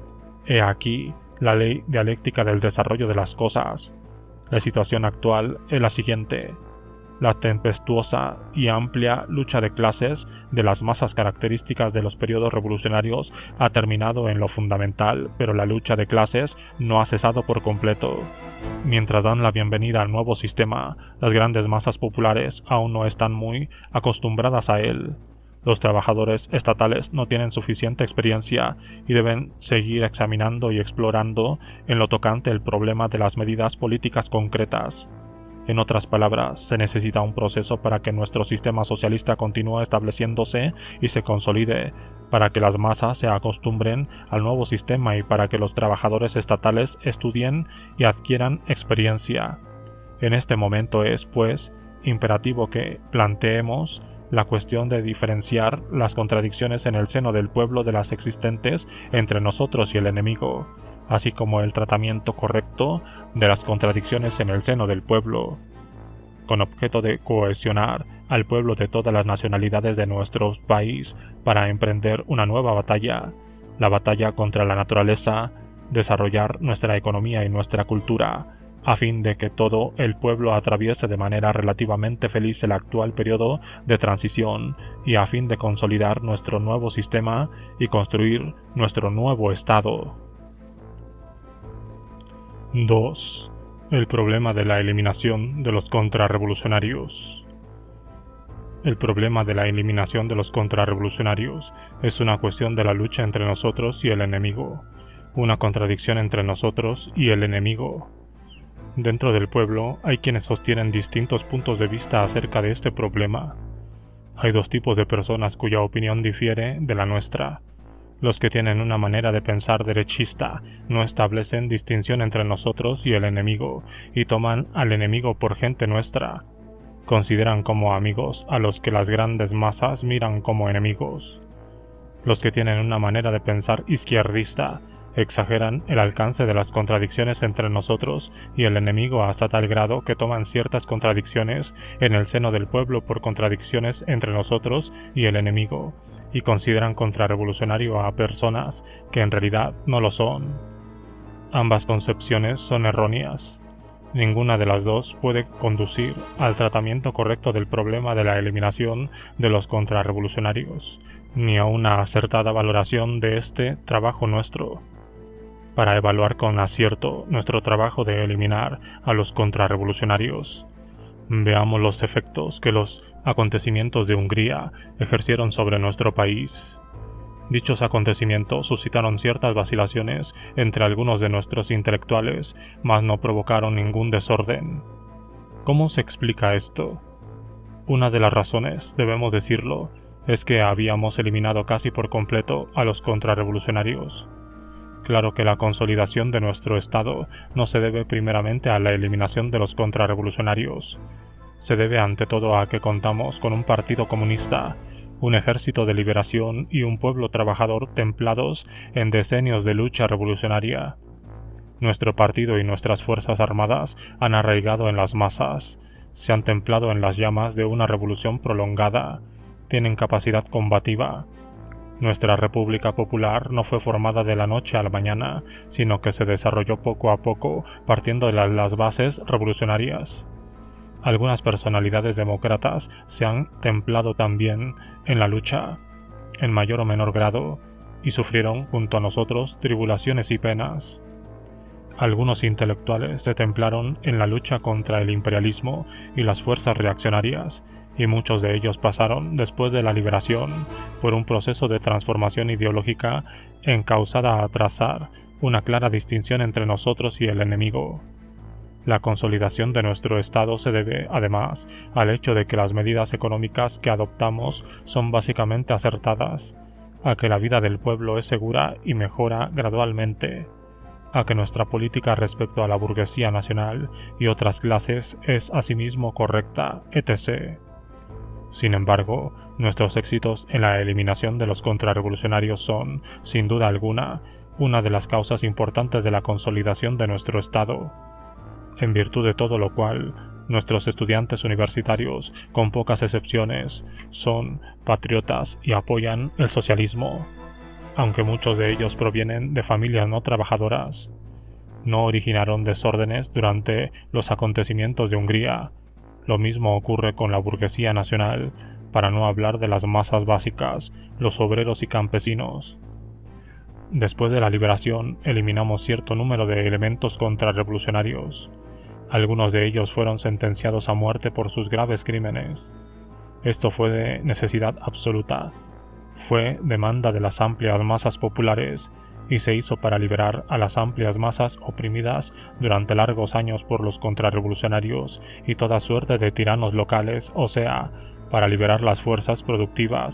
He aquí la ley dialéctica del desarrollo de las cosas. La situación actual es la siguiente. La tempestuosa y amplia lucha de clases de las masas características de los periodos revolucionarios ha terminado en lo fundamental, pero la lucha de clases no ha cesado por completo. Mientras dan la bienvenida al nuevo sistema, las grandes masas populares aún no están muy acostumbradas a él. Los trabajadores estatales no tienen suficiente experiencia y deben seguir examinando y explorando en lo tocante el problema de las medidas políticas concretas. En otras palabras, se necesita un proceso para que nuestro sistema socialista continúe estableciéndose y se consolide, para que las masas se acostumbren al nuevo sistema y para que los trabajadores estatales estudien y adquieran experiencia. En este momento es, pues, imperativo que planteemos la cuestión de diferenciar las contradicciones en el seno del pueblo de las existentes entre nosotros y el enemigo, así como el tratamiento correcto de las contradicciones en el seno del pueblo, con objeto de cohesionar al pueblo de todas las nacionalidades de nuestro país para emprender una nueva batalla, la batalla contra la naturaleza, desarrollar nuestra economía y nuestra cultura, a fin de que todo el pueblo atraviese de manera relativamente feliz el actual periodo de transición y a fin de consolidar nuestro nuevo sistema y construir nuestro nuevo Estado. dos. El problema de la eliminación de los contrarrevolucionarios. El problema de la eliminación de los contrarrevolucionarios es una cuestión de la lucha entre nosotros y el enemigo, una contradicción entre nosotros y el enemigo. Dentro del pueblo hay quienes sostienen distintos puntos de vista acerca de este problema. Hay dos tipos de personas cuya opinión difiere de la nuestra. Los que tienen una manera de pensar derechista no establecen distinción entre nosotros y el enemigo y toman al enemigo por gente nuestra. Consideran como amigos a los que las grandes masas miran como enemigos. Los que tienen una manera de pensar izquierdista exageran el alcance de las contradicciones entre nosotros y el enemigo hasta tal grado que toman ciertas contradicciones en el seno del pueblo por contradicciones entre nosotros y el enemigo, y consideran contrarrevolucionario a personas que en realidad no lo son. Ambas concepciones son erróneas. Ninguna de las dos puede conducir al tratamiento correcto del problema de la eliminación de los contrarrevolucionarios, ni a una acertada valoración de este trabajo nuestro. Para evaluar con acierto nuestro trabajo de eliminar a los contrarrevolucionarios, veamos los efectos que los acontecimientos de Hungría ejercieron sobre nuestro país. Dichos acontecimientos suscitaron ciertas vacilaciones entre algunos de nuestros intelectuales, mas no provocaron ningún desorden. ¿Cómo se explica esto? Una de las razones, debemos decirlo, es que habíamos eliminado casi por completo a los contrarrevolucionarios. Claro que la consolidación de nuestro Estado no se debe primeramente a la eliminación de los contrarrevolucionarios. Se debe ante todo a que contamos con un partido comunista, un ejército de liberación y un pueblo trabajador templados en decenios de lucha revolucionaria. Nuestro partido y nuestras fuerzas armadas han arraigado en las masas, se han templado en las llamas de una revolución prolongada, tienen capacidad combativa. Nuestra República Popular no fue formada de la noche a la mañana, sino que se desarrolló poco a poco partiendo de las bases revolucionarias. Algunas personalidades demócratas se han templado también en la lucha, en mayor o menor grado, y sufrieron junto a nosotros tribulaciones y penas. Algunos intelectuales se templaron en la lucha contra el imperialismo y las fuerzas reaccionarias, y muchos de ellos pasaron, después de la liberación, por un proceso de transformación ideológica encausada a trazar una clara distinción entre nosotros y el enemigo. La consolidación de nuestro Estado se debe, además, al hecho de que las medidas económicas que adoptamos son básicamente acertadas, a que la vida del pueblo es segura y mejora gradualmente, a que nuestra política respecto a la burguesía nacional y otras clases es asimismo correcta, etcétera. Sin embargo, nuestros éxitos en la eliminación de los contrarrevolucionarios son, sin duda alguna, una de las causas importantes de la consolidación de nuestro Estado, en virtud de todo lo cual, nuestros estudiantes universitarios, con pocas excepciones, son patriotas y apoyan el socialismo, aunque muchos de ellos provienen de familias no trabajadoras. No originaron desórdenes durante los acontecimientos de Hungría. Lo mismo ocurre con la burguesía nacional, para no hablar de las masas básicas, los obreros y campesinos. Después de la liberación, eliminamos cierto número de elementos contrarrevolucionarios. Algunos de ellos fueron sentenciados a muerte por sus graves crímenes. Esto fue de necesidad absoluta. Fue demanda de las amplias masas populares y se hizo para liberar a las amplias masas oprimidas durante largos años por los contrarrevolucionarios y toda suerte de tiranos locales, o sea, para liberar las fuerzas productivas.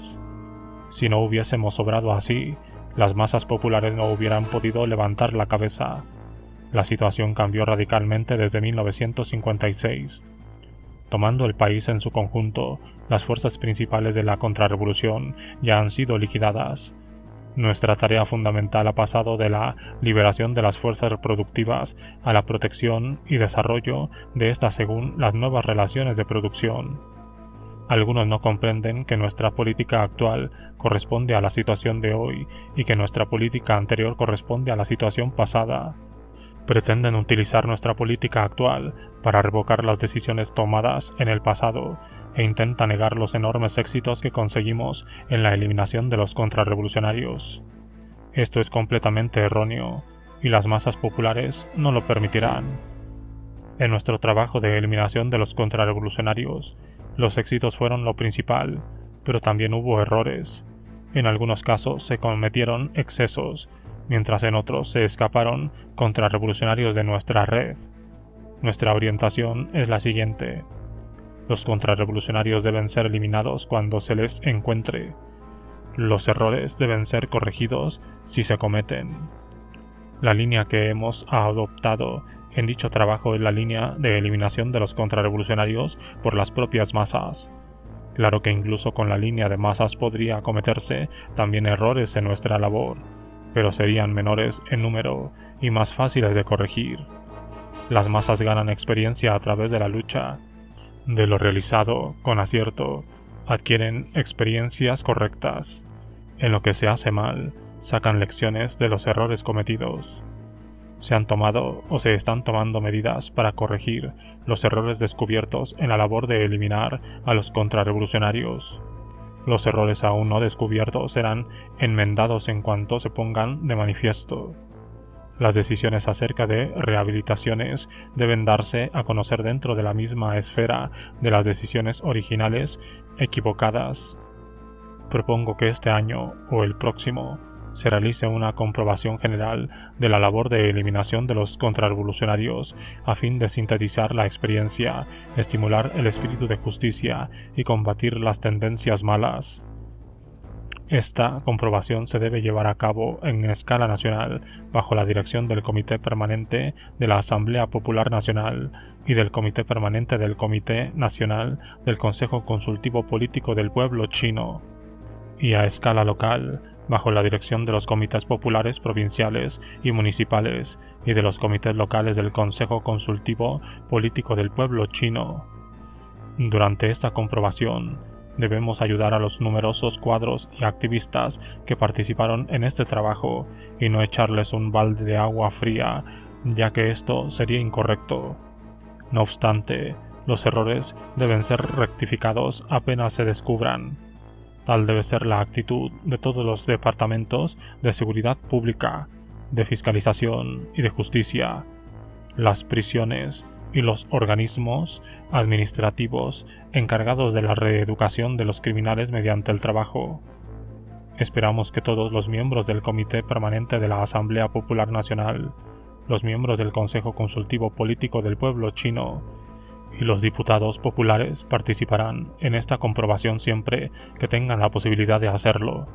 Si no hubiésemos obrado así, las masas populares no hubieran podido levantar la cabeza. La situación cambió radicalmente desde mil novecientos cincuenta y seis. Tomando el país en su conjunto, las fuerzas principales de la contrarrevolución ya han sido liquidadas. Nuestra tarea fundamental ha pasado de la liberación de las fuerzas productivas a la protección y desarrollo de estas según las nuevas relaciones de producción. Algunos no comprenden que nuestra política actual corresponde a la situación de hoy y que nuestra política anterior corresponde a la situación pasada. Pretenden utilizar nuestra política actual para revocar las decisiones tomadas en el pasado e intenta negar los enormes éxitos que conseguimos en la eliminación de los contrarrevolucionarios. Esto es completamente erróneo, y las masas populares no lo permitirán. En nuestro trabajo de eliminación de los contrarrevolucionarios, los éxitos fueron lo principal, pero también hubo errores. En algunos casos se cometieron excesos, mientras en otros se escaparon contrarrevolucionarios de nuestra red. Nuestra orientación es la siguiente. Los contrarrevolucionarios deben ser eliminados cuando se les encuentre. Los errores deben ser corregidos si se cometen. La línea que hemos adoptado en dicho trabajo es la línea de eliminación de los contrarrevolucionarios por las propias masas. Claro que incluso con la línea de masas podría cometerse también errores en nuestra labor, pero serían menores en número y más fáciles de corregir. Las masas ganan experiencia a través de la lucha. De lo realizado con acierto, adquieren experiencias correctas. En lo que se hace mal, sacan lecciones de los errores cometidos. Se han tomado o se están tomando medidas para corregir los errores descubiertos en la labor de eliminar a los contrarrevolucionarios. Los errores aún no descubiertos serán enmendados en cuanto se pongan de manifiesto. Las decisiones acerca de rehabilitaciones deben darse a conocer dentro de la misma esfera de las decisiones originales equivocadas. Propongo que este año o el próximo se realice una comprobación general de la labor de eliminación de los contrarrevolucionarios a fin de sintetizar la experiencia, estimular el espíritu de justicia y combatir las tendencias malas. Esta comprobación se debe llevar a cabo en escala nacional bajo la dirección del Comité Permanente de la Asamblea Popular Nacional y del Comité Permanente del Comité Nacional del Consejo Consultivo Político del Pueblo Chino, y a escala local bajo la dirección de los comités populares provinciales y municipales y de los comités locales del Consejo Consultivo Político del Pueblo Chino. Durante esta comprobación, debemos ayudar a los numerosos cuadros y activistas que participaron en este trabajo y no echarles un balde de agua fría, ya que esto sería incorrecto. No obstante, los errores deben ser rectificados apenas se descubran. Tal debe ser la actitud de todos los departamentos de seguridad pública, de fiscalización y de justicia, las prisiones y los organismos administrativos encargados de la reeducación de los criminales mediante el trabajo. Esperamos que todos los miembros del Comité Permanente de la Asamblea Popular Nacional, los miembros del Consejo Consultivo Político del Pueblo Chino y los diputados populares participarán en esta comprobación siempre que tengan la posibilidad de hacerlo.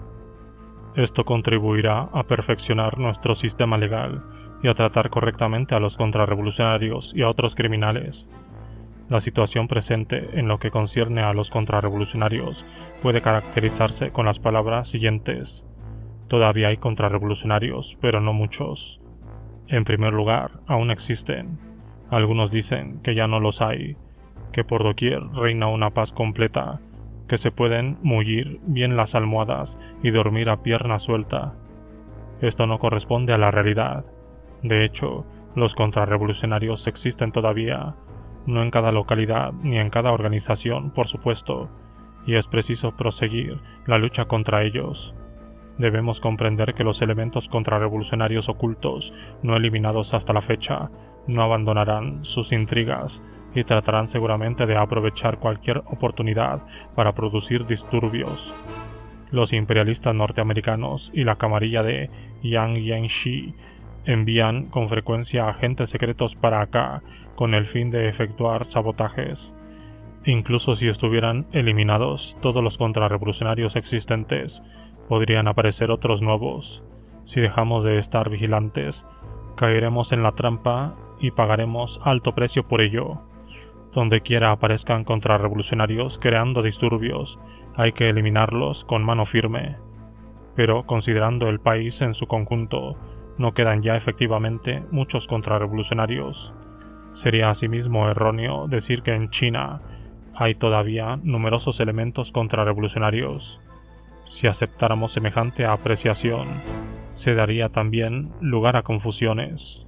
Esto contribuirá a perfeccionar nuestro sistema legal y a tratar correctamente a los contrarrevolucionarios y a otros criminales. La situación presente en lo que concierne a los contrarrevolucionarios puede caracterizarse con las palabras siguientes. Todavía hay contrarrevolucionarios, pero no muchos. En primer lugar, aún existen. Algunos dicen que ya no los hay, que por doquier reina una paz completa, que se pueden mullir bien las almohadas y dormir a pierna suelta. Esto no corresponde a la realidad. De hecho, los contrarrevolucionarios existen todavía, no en cada localidad ni en cada organización, por supuesto, y es preciso proseguir la lucha contra ellos. Debemos comprender que los elementos contrarrevolucionarios ocultos, no eliminados hasta la fecha, no abandonarán sus intrigas y tratarán seguramente de aprovechar cualquier oportunidad para producir disturbios. Los imperialistas norteamericanos y la camarilla de Yang Yanxi envían con frecuencia agentes secretos para acá con el fin de efectuar sabotajes. Incluso si estuvieran eliminados todos los contrarrevolucionarios existentes, podrían aparecer otros nuevos. Si dejamos de estar vigilantes, caeremos en la trampa y pagaremos alto precio por ello. Donde quiera aparezcan contrarrevolucionarios creando disturbios, hay que eliminarlos con mano firme. Pero considerando el país en su conjunto, no quedan ya efectivamente muchos contrarrevolucionarios. Sería asimismo erróneo decir que en China hay todavía numerosos elementos contrarrevolucionarios. Si aceptáramos semejante apreciación, se daría también lugar a confusiones.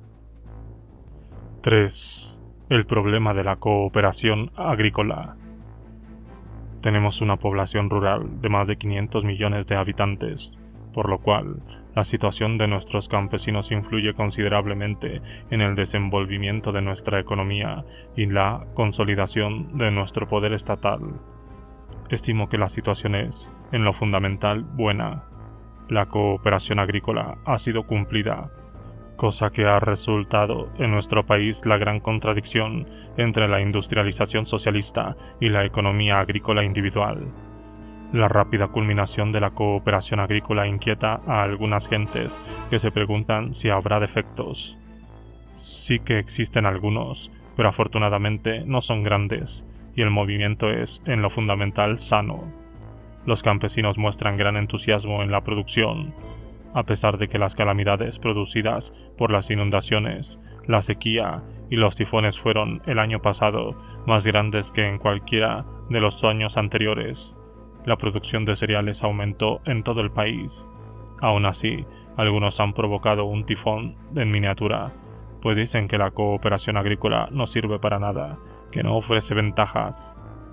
tres. El problema de la cooperación agrícola. Tenemos una población rural de más de quinientos millones de habitantes, por lo cual la situación de nuestros campesinos influye considerablemente en el desenvolvimiento de nuestra economía y la consolidación de nuestro poder estatal. Estimo que la situación es, en lo fundamental, buena. La cooperación agrícola ha sido cumplida, cosa que ha resultado en nuestro país la gran contradicción entre la industrialización socialista y la economía agrícola individual. La rápida culminación de la cooperación agrícola inquieta a algunas gentes que se preguntan si habrá defectos. Sí que existen algunos, pero afortunadamente no son grandes, y el movimiento es, en lo fundamental, sano. Los campesinos muestran gran entusiasmo en la producción, a pesar de que las calamidades producidas por las inundaciones, la sequía y los tifones fueron el año pasado más grandes que en cualquiera de los años anteriores. La producción de cereales aumentó en todo el país. Aún así, algunos han provocado un tifón en miniatura, pues dicen que la cooperación agrícola no sirve para nada, que no ofrece ventajas.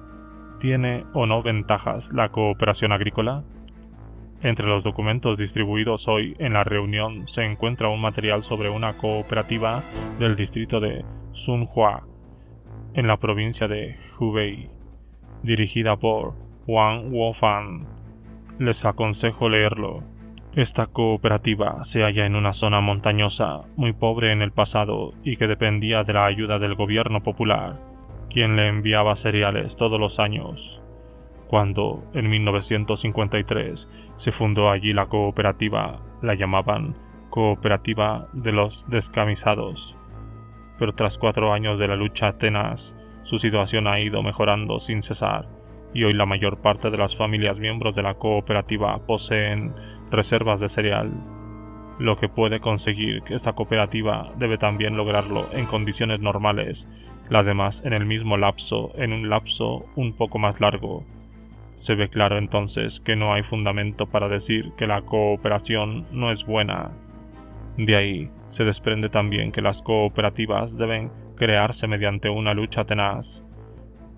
¿Tiene o no ventajas la cooperación agrícola? Entre los documentos distribuidos hoy en la reunión se encuentra un material sobre una cooperativa del distrito de Sunhua, en la provincia de Hubei, dirigida por Wang Wofan. Les aconsejo leerlo. Esta cooperativa se halla en una zona montañosa, muy pobre en el pasado y que dependía de la ayuda del gobierno popular, quien le enviaba cereales todos los años. Cuando, en mil novecientos cincuenta y tres, se fundó allí la cooperativa, la llamaban Cooperativa de los Descamisados. Pero tras cuatro años de la lucha tenaz, su situación ha ido mejorando sin cesar, y hoy la mayor parte de las familias miembros de la cooperativa poseen reservas de cereal. Lo que puede conseguir que esta cooperativa debe también lograrlo en condiciones normales, las demás en el mismo lapso, en un lapso un poco más largo. Se ve claro entonces que no hay fundamento para decir que la cooperación no es buena. De ahí se desprende también que las cooperativas deben crearse mediante una lucha tenaz.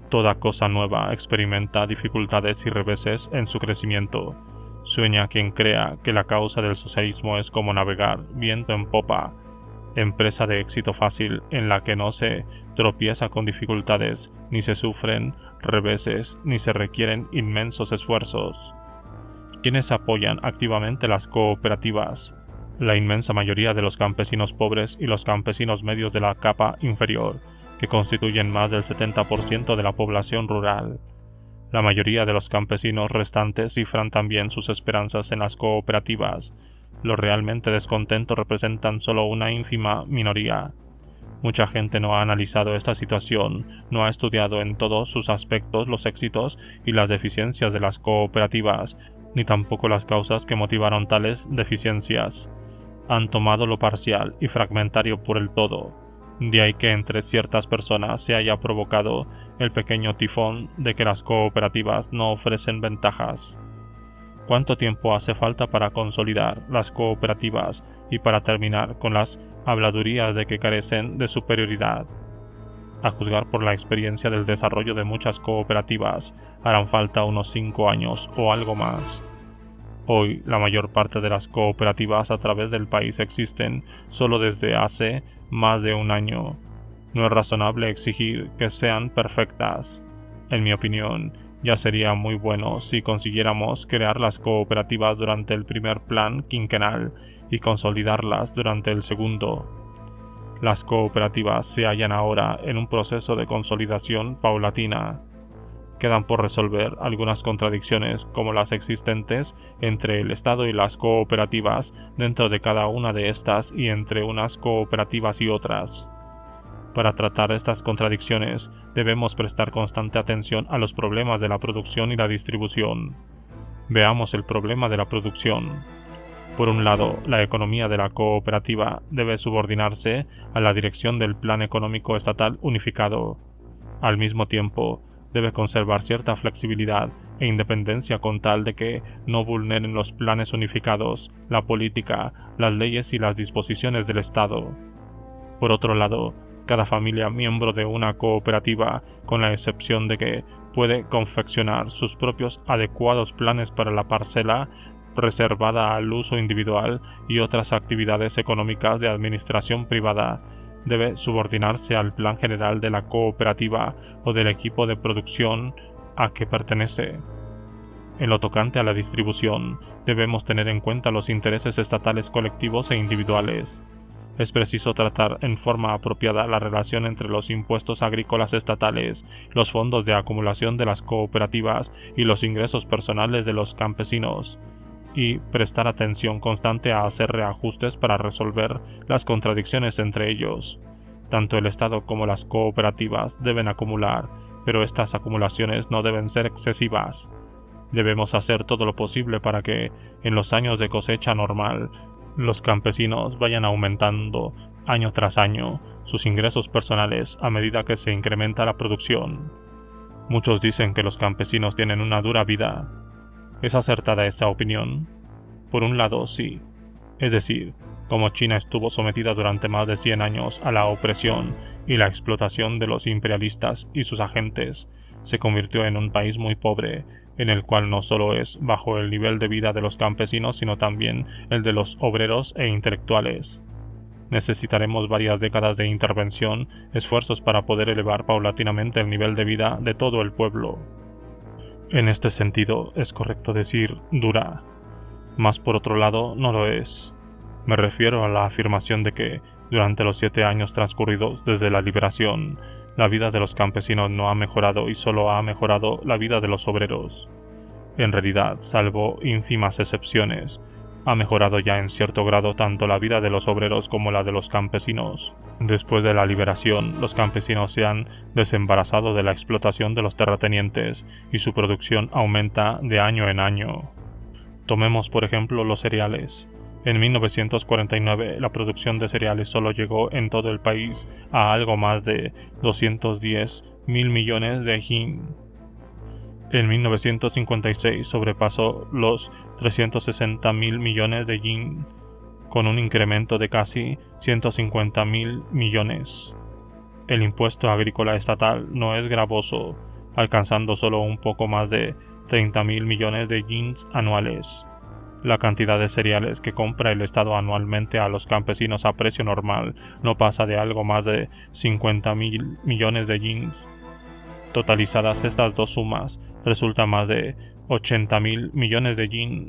Toda cosa nueva experimenta dificultades y reveses en su crecimiento. Sueña quien crea que la causa del socialismo es como navegar viento en popa, empresa de éxito fácil en la que no se tropieza con dificultades, ni se sufren reveses, ni se requieren inmensos esfuerzos. ¿Quiénes apoyan activamente las cooperativas? La inmensa mayoría de los campesinos pobres y los campesinos medios de la capa inferior, que constituyen más del setenta por ciento de la población rural. La mayoría de los campesinos restantes cifran también sus esperanzas en las cooperativas. Los realmente descontentos representan solo una ínfima minoría. Mucha gente no ha analizado esta situación, no ha estudiado en todos sus aspectos los éxitos y las deficiencias de las cooperativas, ni tampoco las causas que motivaron tales deficiencias. Han tomado lo parcial y fragmentario por el todo. De ahí que entre ciertas personas se haya provocado el pequeño tifón de que las cooperativas no ofrecen ventajas. ¿Cuánto tiempo hace falta para consolidar las cooperativas y para terminar con las habladurías de que carecen de superioridad? A juzgar por la experiencia del desarrollo de muchas cooperativas, harán falta unos cinco años o algo más. Hoy, la mayor parte de las cooperativas a través del país existen solo desde hace más de un año. No es razonable exigir que sean perfectas. En mi opinión, ya sería muy bueno si consiguiéramos crear las cooperativas durante el primer plan quinquenal y consolidarlas durante el segundo. Las cooperativas se hallan ahora en un proceso de consolidación paulatina. Quedan por resolver algunas contradicciones como las existentes entre el Estado y las cooperativas dentro de cada una de estas y entre unas cooperativas y otras. Para tratar estas contradicciones debemos prestar constante atención a los problemas de la producción y la distribución. Veamos el problema de la producción. Por un lado, la economía de la cooperativa debe subordinarse a la dirección del Plan Económico Estatal Unificado. Al mismo tiempo, debe conservar cierta flexibilidad e independencia con tal de que no vulneren los planes unificados, la política, las leyes y las disposiciones del Estado. Por otro lado, cada familia miembro de una cooperativa, con la excepción de que puede confeccionar sus propios adecuados planes para la parcela reservada al uso individual y otras actividades económicas de administración privada, debe subordinarse al plan general de la cooperativa o del equipo de producción a que pertenece. En lo tocante a la distribución, debemos tener en cuenta los intereses estatales colectivos e individuales. Es preciso tratar en forma apropiada la relación entre los impuestos agrícolas estatales, los fondos de acumulación de las cooperativas y los ingresos personales de los campesinos, y prestar atención constante a hacer reajustes para resolver las contradicciones entre ellos. Tanto el Estado como las cooperativas deben acumular, pero estas acumulaciones no deben ser excesivas. Debemos hacer todo lo posible para que, en los años de cosecha normal, los campesinos vayan aumentando, año tras año, sus ingresos personales a medida que se incrementa la producción. Muchos dicen que los campesinos tienen una dura vida. ¿Es acertada esta opinión? Por un lado, sí. Es decir, como China estuvo sometida durante más de cien años a la opresión y la explotación de los imperialistas y sus agentes, se convirtió en un país muy pobre, en el cual no solo es bajo el nivel de vida de los campesinos, sino también el de los obreros e intelectuales. Necesitaremos varias décadas de intervención, esfuerzos para poder elevar paulatinamente el nivel de vida de todo el pueblo. En este sentido, es correcto decir dura, mas por otro lado no lo es. Me refiero a la afirmación de que, durante los siete años transcurridos desde la liberación, la vida de los campesinos no ha mejorado y solo ha mejorado la vida de los obreros. En realidad, salvo ínfimas excepciones, ha mejorado ya en cierto grado tanto la vida de los obreros como la de los campesinos. Después de la liberación, los campesinos se han desembarazado de la explotación de los terratenientes y su producción aumenta de año en año. Tomemos por ejemplo los cereales. En mil novecientos cuarenta y nueve la producción de cereales solo llegó en todo el país a algo más de doscientos diez mil millones de yin. En mil novecientos cincuenta y seis sobrepasó los trescientos sesenta mil millones de yin, con un incremento de casi ciento cincuenta mil millones. El impuesto agrícola estatal no es gravoso, alcanzando solo un poco más de treinta mil millones de yens anuales. La cantidad de cereales que compra el Estado anualmente a los campesinos a precio normal no pasa de algo más de cincuenta mil millones de yens. Totalizadas estas dos sumas, resulta más de ochenta mil millones de yens.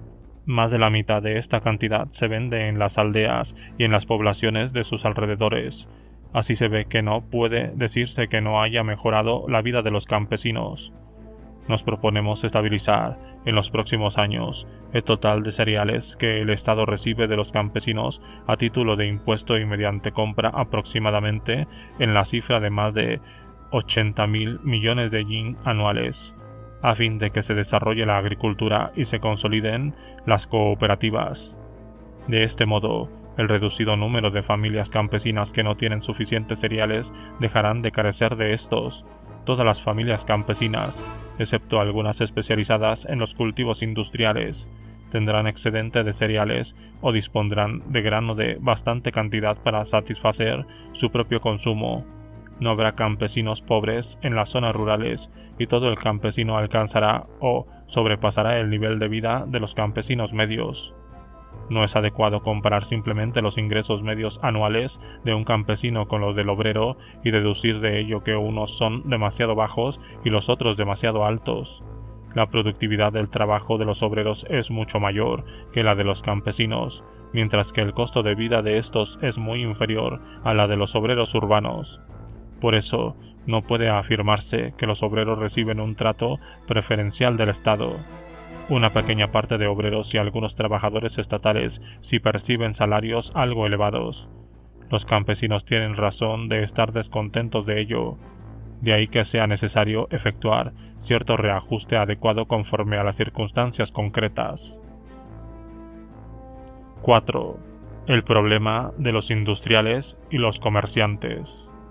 Más de la mitad de esta cantidad se vende en las aldeas y en las poblaciones de sus alrededores. Así se ve que no puede decirse que no haya mejorado la vida de los campesinos. Nos proponemos estabilizar en los próximos años el total de cereales que el Estado recibe de los campesinos a título de impuesto y mediante compra aproximadamente en la cifra de más de ochenta mil millones de yens anuales, a fin de que se desarrolle la agricultura y se consoliden las cooperativas. De este modo, el reducido número de familias campesinas que no tienen suficientes cereales dejarán de carecer de estos. Todas las familias campesinas, excepto algunas especializadas en los cultivos industriales, tendrán excedente de cereales o dispondrán de grano de bastante cantidad para satisfacer su propio consumo. No habrá campesinos pobres en las zonas rurales y todo el campesino alcanzará o sobrepasará el nivel de vida de los campesinos medios. No es adecuado comparar simplemente los ingresos medios anuales de un campesino con los del obrero y deducir de ello que unos son demasiado bajos y los otros demasiado altos. La productividad del trabajo de los obreros es mucho mayor que la de los campesinos, mientras que el costo de vida de estos es muy inferior a la de los obreros urbanos. Por eso, no puede afirmarse que los obreros reciben un trato preferencial del Estado. Una pequeña parte de obreros y algunos trabajadores estatales sí perciben salarios algo elevados. Los campesinos tienen razón de estar descontentos de ello, de ahí que sea necesario efectuar cierto reajuste adecuado conforme a las circunstancias concretas. cuatro. El problema de los industriales y los comerciantes.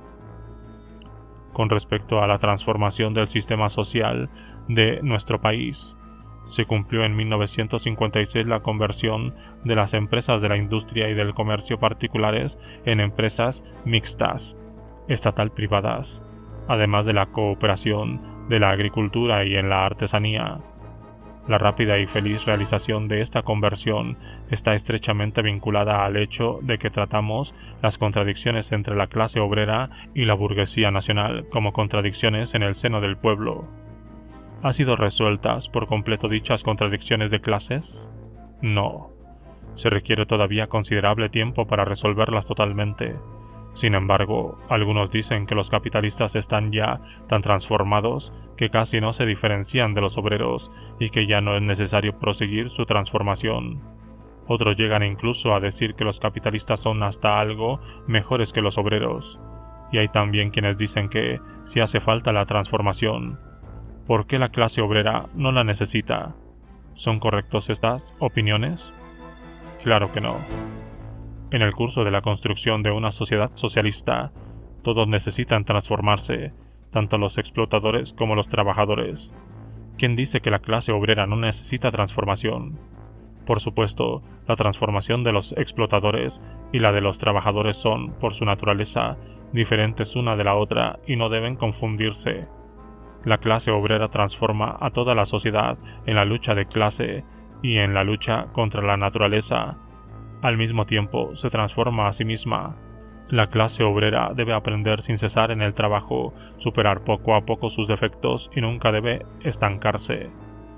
Con respecto a la transformación del sistema social de nuestro país, se cumplió en mil novecientos cincuenta y seis la conversión de las empresas de la industria y del comercio particulares en empresas mixtas, estatal-privadas, además de la cooperación de la agricultura y en la artesanía. La rápida y feliz realización de esta conversión está estrechamente vinculada al hecho de que tratamos las contradicciones entre la clase obrera y la burguesía nacional como contradicciones en el seno del pueblo. ¿Han sido resueltas por completo dichas contradicciones de clases? No. Se requiere todavía considerable tiempo para resolverlas totalmente. Sin embargo, algunos dicen que los capitalistas están ya tan transformados que casi no se diferencian de los obreros y que ya no es necesario proseguir su transformación. Otros llegan incluso a decir que los capitalistas son hasta algo mejores que los obreros. Y hay también quienes dicen que, si hace falta la transformación, ¿por qué la clase obrera no la necesita? ¿Son correctas estas opiniones? Claro que no. En el curso de la construcción de una sociedad socialista, todos necesitan transformarse, tanto los explotadores como los trabajadores. ¿Quién dice que la clase obrera no necesita transformación? Por supuesto, la transformación de los explotadores y la de los trabajadores son, por su naturaleza, diferentes una de la otra y no deben confundirse. La clase obrera transforma a toda la sociedad en la lucha de clase y en la lucha contra la naturaleza. Al mismo tiempo, se transforma a sí misma. La clase obrera debe aprender sin cesar en el trabajo, superar poco a poco sus defectos y nunca debe estancarse.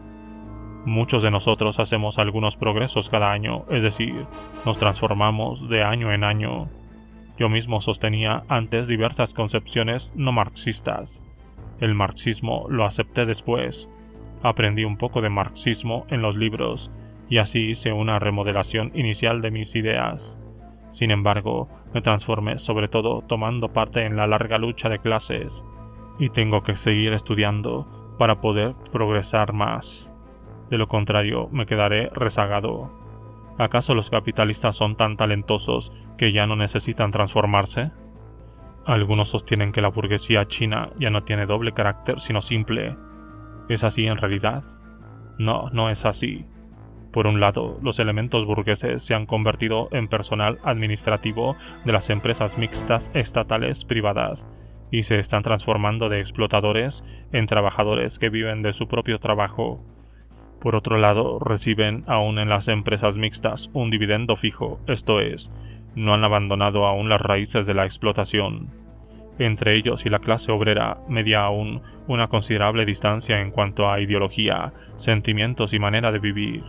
Muchos de nosotros hacemos algunos progresos cada año, es decir, nos transformamos de año en año. Yo mismo sostenía antes diversas concepciones no marxistas. El marxismo lo acepté después. Aprendí un poco de marxismo en los libros, y así hice una remodelación inicial de mis ideas. Sin embargo, me transformé sobre todo tomando parte en la larga lucha de clases, y tengo que seguir estudiando para poder progresar más. De lo contrario, me quedaré rezagado. ¿Acaso los capitalistas son tan talentosos que ya no necesitan transformarse? Algunos sostienen que la burguesía china ya no tiene doble carácter sino simple. ¿Es así en realidad? No, no es así. Por un lado, los elementos burgueses se han convertido en personal administrativo de las empresas mixtas estatales privadas, y se están transformando de explotadores en trabajadores que viven de su propio trabajo. Por otro lado, reciben aún en las empresas mixtas un dividendo fijo, esto es, no han abandonado aún las raíces de la explotación. Entre ellos y la clase obrera media aún una considerable distancia en cuanto a ideología, sentimientos y manera de vivir.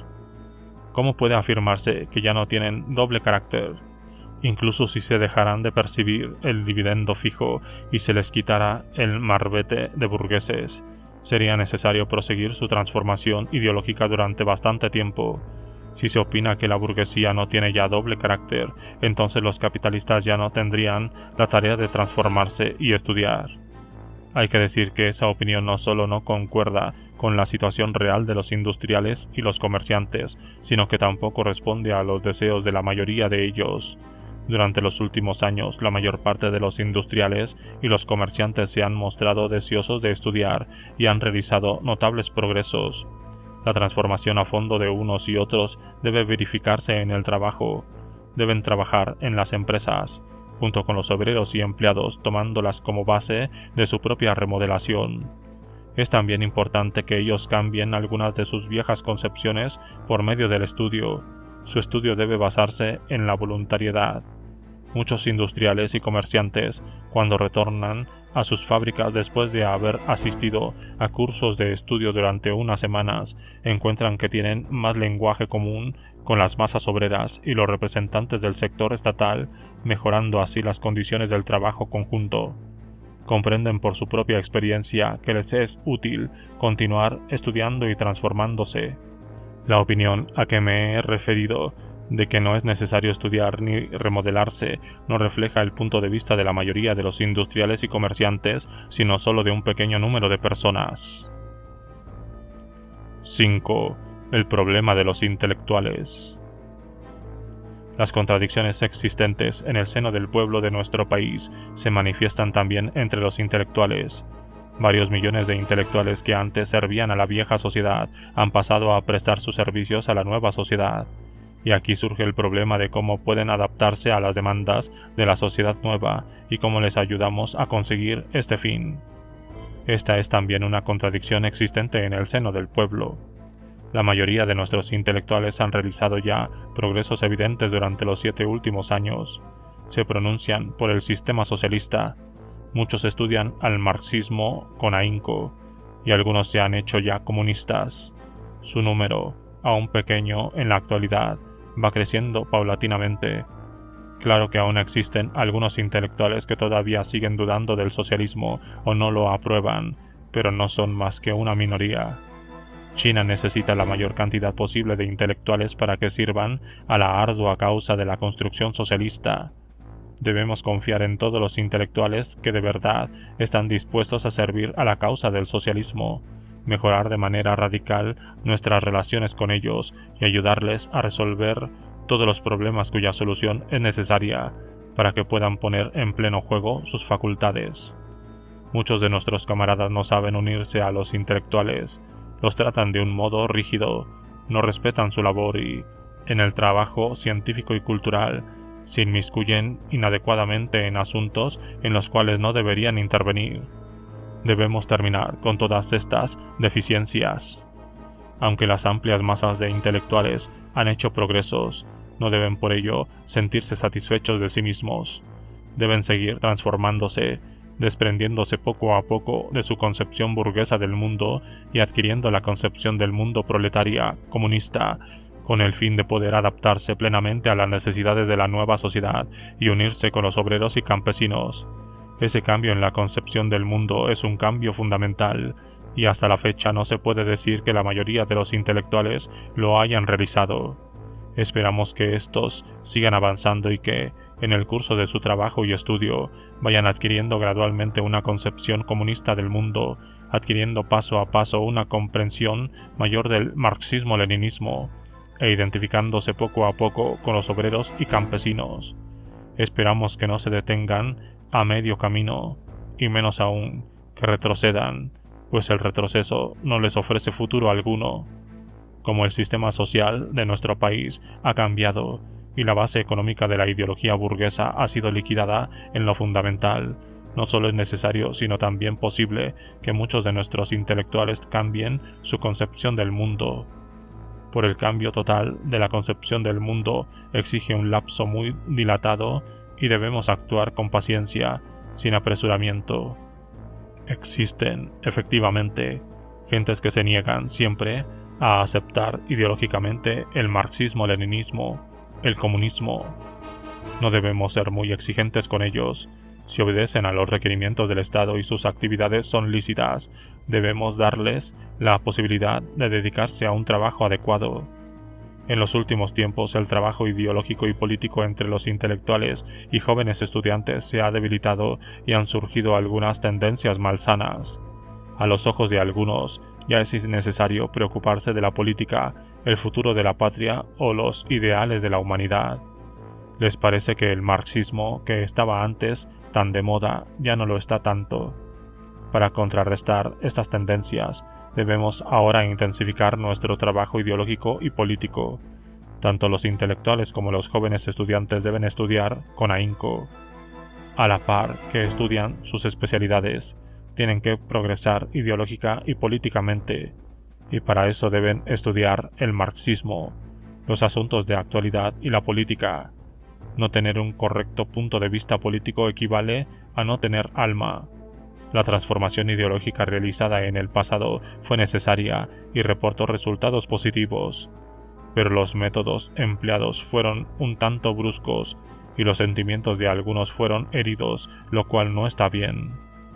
¿Cómo puede afirmarse que ya no tienen doble carácter? Incluso si se dejaran de percibir el dividendo fijo y se les quitara el marbete de burgueses, sería necesario proseguir su transformación ideológica durante bastante tiempo. Si se opina que la burguesía no tiene ya doble carácter, entonces los capitalistas ya no tendrían la tarea de transformarse y estudiar. Hay que decir que esa opinión no solo no concuerda con la situación real de los industriales y los comerciantes, sino que tampoco responde a los deseos de la mayoría de ellos. Durante los últimos años, la mayor parte de los industriales y los comerciantes se han mostrado deseosos de estudiar y han realizado notables progresos. La transformación a fondo de unos y otros debe verificarse en el trabajo. Deben trabajar en las empresas, junto con los obreros y empleados, tomándolas como base de su propia remodelación. Es también importante que ellos cambien algunas de sus viejas concepciones por medio del estudio. Su estudio debe basarse en la voluntariedad. Muchos industriales y comerciantes, cuando retornan a sus fábricas después de haber asistido a cursos de estudio durante unas semanas, encuentran que tienen más lenguaje común con las masas obreras y los representantes del sector estatal, mejorando así las condiciones del trabajo conjunto. Comprenden por su propia experiencia que les es útil continuar estudiando y transformándose. La opinión a que me he referido de que no es necesario estudiar ni remodelarse no refleja el punto de vista de la mayoría de los industriales y comerciantes, sino solo de un pequeño número de personas. cinco. El problema de los intelectuales. Las contradicciones existentes en el seno del pueblo de nuestro país se manifiestan también entre los intelectuales. Varios millones de intelectuales que antes servían a la vieja sociedad han pasado a prestar sus servicios a la nueva sociedad. Y aquí surge el problema de cómo pueden adaptarse a las demandas de la sociedad nueva y cómo les ayudamos a conseguir este fin. Esta es también una contradicción existente en el seno del pueblo. La mayoría de nuestros intelectuales han realizado ya progresos evidentes durante los siete últimos años. Se pronuncian por el sistema socialista. Muchos estudian al marxismo con ahínco y algunos se han hecho ya comunistas. Su número, aún pequeño en la actualidad, va creciendo paulatinamente. Claro que aún existen algunos intelectuales que todavía siguen dudando del socialismo o no lo aprueban, pero no son más que una minoría. China necesita la mayor cantidad posible de intelectuales para que sirvan a la ardua causa de la construcción socialista. Debemos confiar en todos los intelectuales que de verdad están dispuestos a servir a la causa del socialismo, mejorar de manera radical nuestras relaciones con ellos y ayudarles a resolver todos los problemas cuya solución es necesaria para que puedan poner en pleno juego sus facultades. Muchos de nuestros camaradas no saben unirse a los intelectuales, los tratan de un modo rígido, no respetan su labor y, en el trabajo científico y cultural, se inmiscuyen inadecuadamente en asuntos en los cuales no deberían intervenir. Debemos terminar con todas estas deficiencias. Aunque las amplias masas de intelectuales han hecho progresos, no deben por ello sentirse satisfechos de sí mismos. Deben seguir transformándose, desprendiéndose poco a poco de su concepción burguesa del mundo y adquiriendo la concepción del mundo proletaria, comunista, con el fin de poder adaptarse plenamente a las necesidades de la nueva sociedad y unirse con los obreros y campesinos. Ese cambio en la concepción del mundo es un cambio fundamental, y hasta la fecha no se puede decir que la mayoría de los intelectuales lo hayan realizado. Esperamos que estos sigan avanzando y que, en el curso de su trabajo y estudio, vayan adquiriendo gradualmente una concepción comunista del mundo, adquiriendo paso a paso una comprensión mayor del marxismo-leninismo, e identificándose poco a poco con los obreros y campesinos. Esperamos que no se detengan a medio camino, y menos aún que retrocedan, pues el retroceso no les ofrece futuro alguno. Como el sistema social de nuestro país ha cambiado y la base económica de la ideología burguesa ha sido liquidada en lo fundamental, No solo es necesario, sino también posible que muchos de nuestros intelectuales cambien su concepción del mundo. Por el cambio total de la concepción del mundo exige un lapso muy dilatado y debemos actuar con paciencia, sin apresuramiento. Existen, efectivamente, gentes que se niegan siempre a aceptar ideológicamente el marxismo-leninismo, el comunismo. No debemos ser muy exigentes con ellos. Si obedecen a los requerimientos del Estado y sus actividades son lícitas, debemos darles la posibilidad de dedicarse a un trabajo adecuado. En los últimos tiempos, el trabajo ideológico y político entre los intelectuales y jóvenes estudiantes se ha debilitado y han surgido algunas tendencias malsanas. A los ojos de algunos, ya es innecesario preocuparse de la política, el futuro de la patria o los ideales de la humanidad. Les parece que el marxismo, que estaba antes tan de moda, ya no lo está tanto. Para contrarrestar estas tendencias, debemos ahora intensificar nuestro trabajo ideológico y político. Tanto los intelectuales como los jóvenes estudiantes deben estudiar con ahínco. A la par que estudian sus especialidades, tienen que progresar ideológica y políticamente, y para eso deben estudiar el marxismo, los asuntos de actualidad y la política. No tener un correcto punto de vista político equivale a no tener alma. La transformación ideológica realizada en el pasado fue necesaria y reportó resultados positivos, pero los métodos empleados fueron un tanto bruscos y los sentimientos de algunos fueron heridos, lo cual no está bien.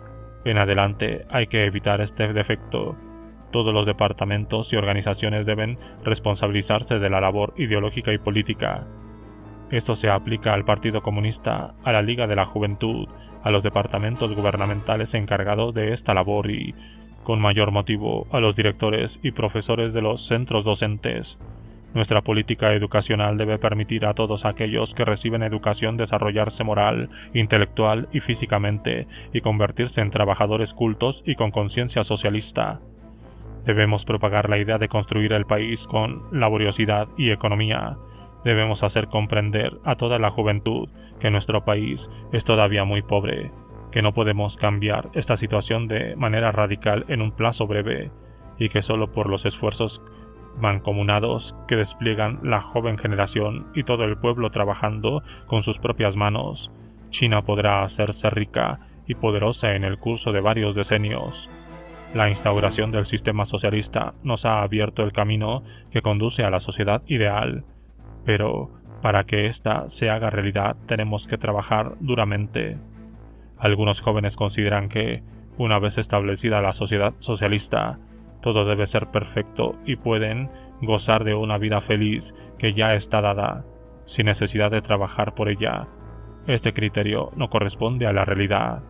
En adelante hay que evitar este defecto. Todos los departamentos y organizaciones deben responsabilizarse de la labor ideológica y política. Esto se aplica al Partido Comunista, a la Liga de la Juventud, a los departamentos gubernamentales encargados de esta labor y, con mayor motivo, a los directores y profesores de los centros docentes. Nuestra política educacional debe permitir a todos aquellos que reciben educación desarrollarse moral, intelectual y físicamente y convertirse en trabajadores cultos y con conciencia socialista. Debemos propagar la idea de construir el país con laboriosidad y economía. Debemos hacer comprender a toda la juventud que nuestro país es todavía muy pobre, que no podemos cambiar esta situación de manera radical en un plazo breve y que solo por los esfuerzos mancomunados que despliegan la joven generación y todo el pueblo trabajando con sus propias manos, China podrá hacerse rica y poderosa en el curso de varios decenios. La instauración del sistema socialista nos ha abierto el camino que conduce a la sociedad ideal, pero para que ésta se haga realidad tenemos que trabajar duramente. Algunos jóvenes consideran que, una vez establecida la sociedad socialista, todo debe ser perfecto y pueden gozar de una vida feliz que ya está dada, sin necesidad de trabajar por ella. Este criterio no corresponde a la realidad.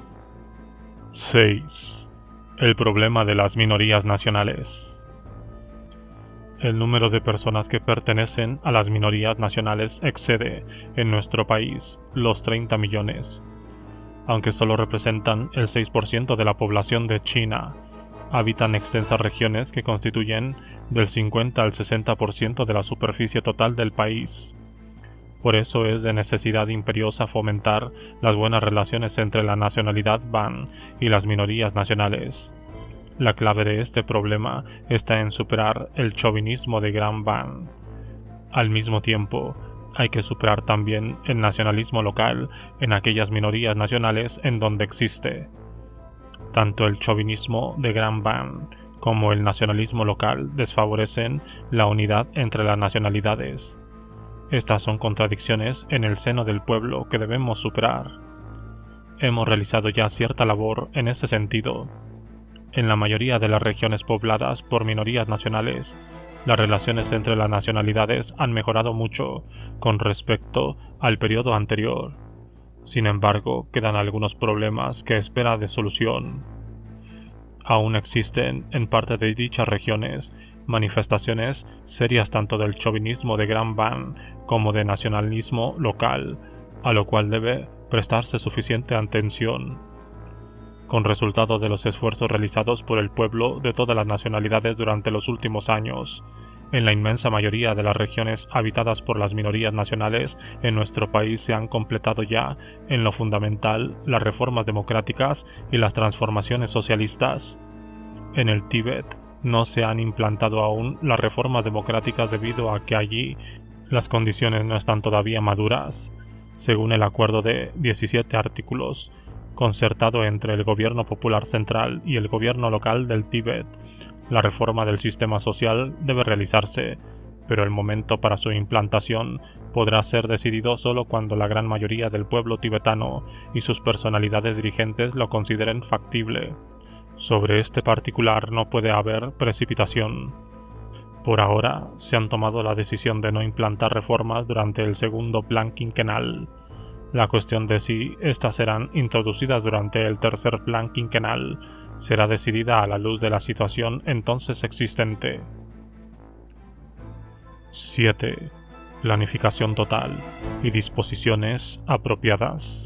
seis. El problema de las minorías nacionales. El número de personas que pertenecen a las minorías nacionales excede, en nuestro país, los treinta millones. Aunque solo representan el seis por ciento de la población de China, habitan extensas regiones que constituyen del cincuenta al sesenta por ciento de la superficie total del país. Por eso es de necesidad imperiosa fomentar las buenas relaciones entre la nacionalidad Van y las minorías nacionales. La clave de este problema está en superar el chauvinismo de Gran Van. Al mismo tiempo, hay que superar también el nacionalismo local en aquellas minorías nacionales en donde existe. Tanto el chauvinismo de Gran Van como el nacionalismo local desfavorecen la unidad entre las nacionalidades. Estas son contradicciones en el seno del pueblo que debemos superar. Hemos realizado ya cierta labor en ese sentido. En la mayoría de las regiones pobladas por minorías nacionales, las relaciones entre las nacionalidades han mejorado mucho con respecto al periodo anterior. Sin embargo, quedan algunos problemas que esperan de solución. Aún existen, en parte de dichas regiones, manifestaciones serias tanto del chauvinismo de Gran Van como de nacionalismo local, a lo cual debe prestarse suficiente atención. Con resultado de los esfuerzos realizados por el pueblo de todas las nacionalidades durante los últimos años, En la inmensa mayoría de las regiones habitadas por las minorías nacionales en nuestro país se han completado ya, en lo fundamental, las reformas democráticas y las transformaciones socialistas. En el Tíbet no se han implantado aún las reformas democráticas debido a que allí las condiciones no están todavía maduras. Según el acuerdo de diecisiete artículos, concertado entre el gobierno popular central y el gobierno local del Tíbet, la reforma del sistema social debe realizarse, pero el momento para su implantación podrá ser decidido solo cuando la gran mayoría del pueblo tibetano y sus personalidades dirigentes lo consideren factible. Sobre este particular no puede haber precipitación. Por ahora, se han tomado la decisión de no implantar reformas durante el segundo plan quinquenal. La cuestión de si éstas serán introducidas durante el tercer plan quinquenal será decidida a la luz de la situación entonces existente. siete. Planificación total y disposiciones apropiadas.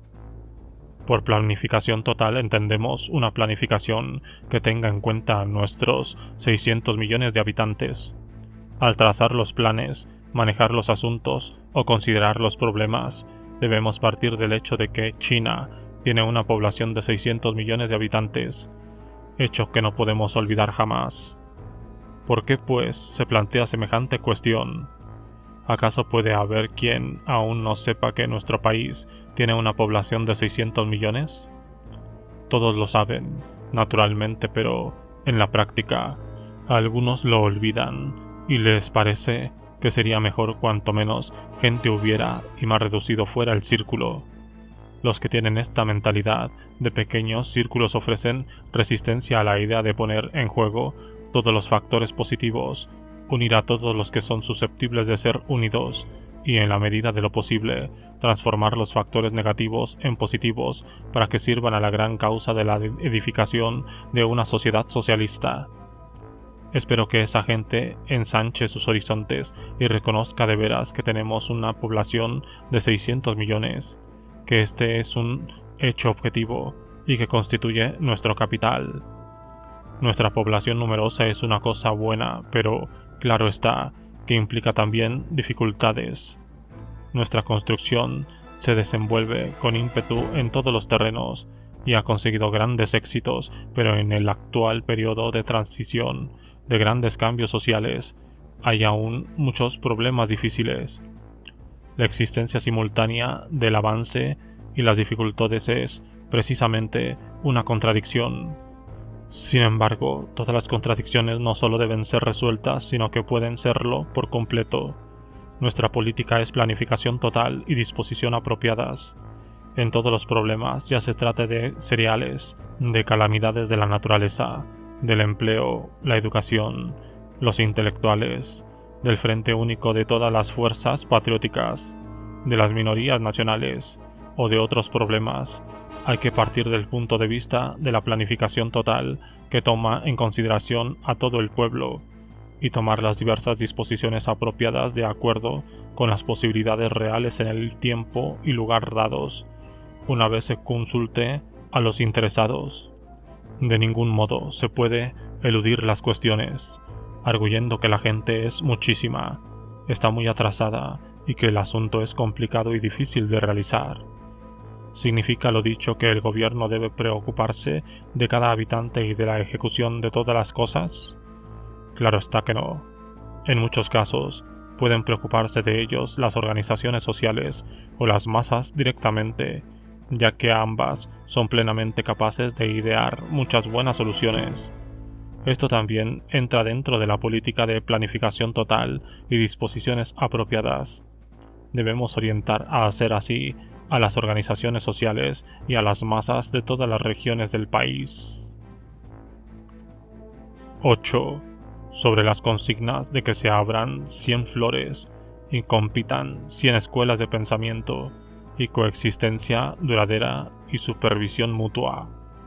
Por planificación total entendemos una planificación que tenga en cuenta a nuestros seiscientos millones de habitantes. Al trazar los planes, manejar los asuntos o considerar los problemas, debemos partir del hecho de que China tiene una población de seiscientos millones de habitantes, hecho que no podemos olvidar jamás. ¿Por qué, pues, se plantea semejante cuestión? ¿Acaso puede haber quien aún no sepa que nuestro país tiene una población de seiscientos millones? Todos lo saben, naturalmente, pero en la práctica, algunos lo olvidan y les parece que sería mejor cuanto menos gente hubiera y más reducido fuera el círculo. Los que tienen esta mentalidad de pequeños círculos ofrecen resistencia a la idea de poner en juego todos los factores positivos, unir a todos los que son susceptibles de ser unidos y, en la medida de lo posible, transformar los factores negativos en positivos para que sirvan a la gran causa de la edificación de una sociedad socialista. Espero que esa gente ensanche sus horizontes y reconozca de veras que tenemos una población de seiscientos millones, que este es un hecho objetivo y que constituye nuestro capital. Nuestra población numerosa es una cosa buena, pero claro está que implica también dificultades. Nuestra construcción se desenvuelve con ímpetu en todos los terrenos y ha conseguido grandes éxitos, pero en el actual periodo de transición de grandes cambios sociales hay aún muchos problemas difíciles. La existencia simultánea del avance y las dificultades es, precisamente, una contradicción. Sin embargo, todas las contradicciones no solo deben ser resueltas, sino que pueden serlo por completo. Nuestra política es planificación total y disposición apropiadas. En todos los problemas, ya se trate de cereales, de calamidades de la naturaleza, del empleo, la educación, los intelectuales, del frente único de todas las fuerzas patrióticas, de las minorías nacionales o de otros problemas, hay que partir del punto de vista de la planificación total que toma en consideración a todo el pueblo y tomar las diversas disposiciones apropiadas de acuerdo con las posibilidades reales en el tiempo y lugar dados, una vez se consulte a los interesados. De ningún modo se puede eludir las cuestiones, arguyendo que la gente es muchísima, está muy atrasada y que el asunto es complicado y difícil de realizar. ¿Significa lo dicho que el gobierno debe preocuparse de cada habitante y de la ejecución de todas las cosas? Claro está que no. En muchos casos pueden preocuparse de ellos las organizaciones sociales o las masas directamente, ya que ambas son plenamente capaces de idear muchas buenas soluciones. Esto también entra dentro de la política de planificación total y disposiciones apropiadas. Debemos orientar a hacer así a las organizaciones sociales y a las masas de todas las regiones del país. ocho. Sobre las consignas de que se abran cien flores y compitan cien escuelas de pensamiento y coexistencia duradera y supervisión mutua.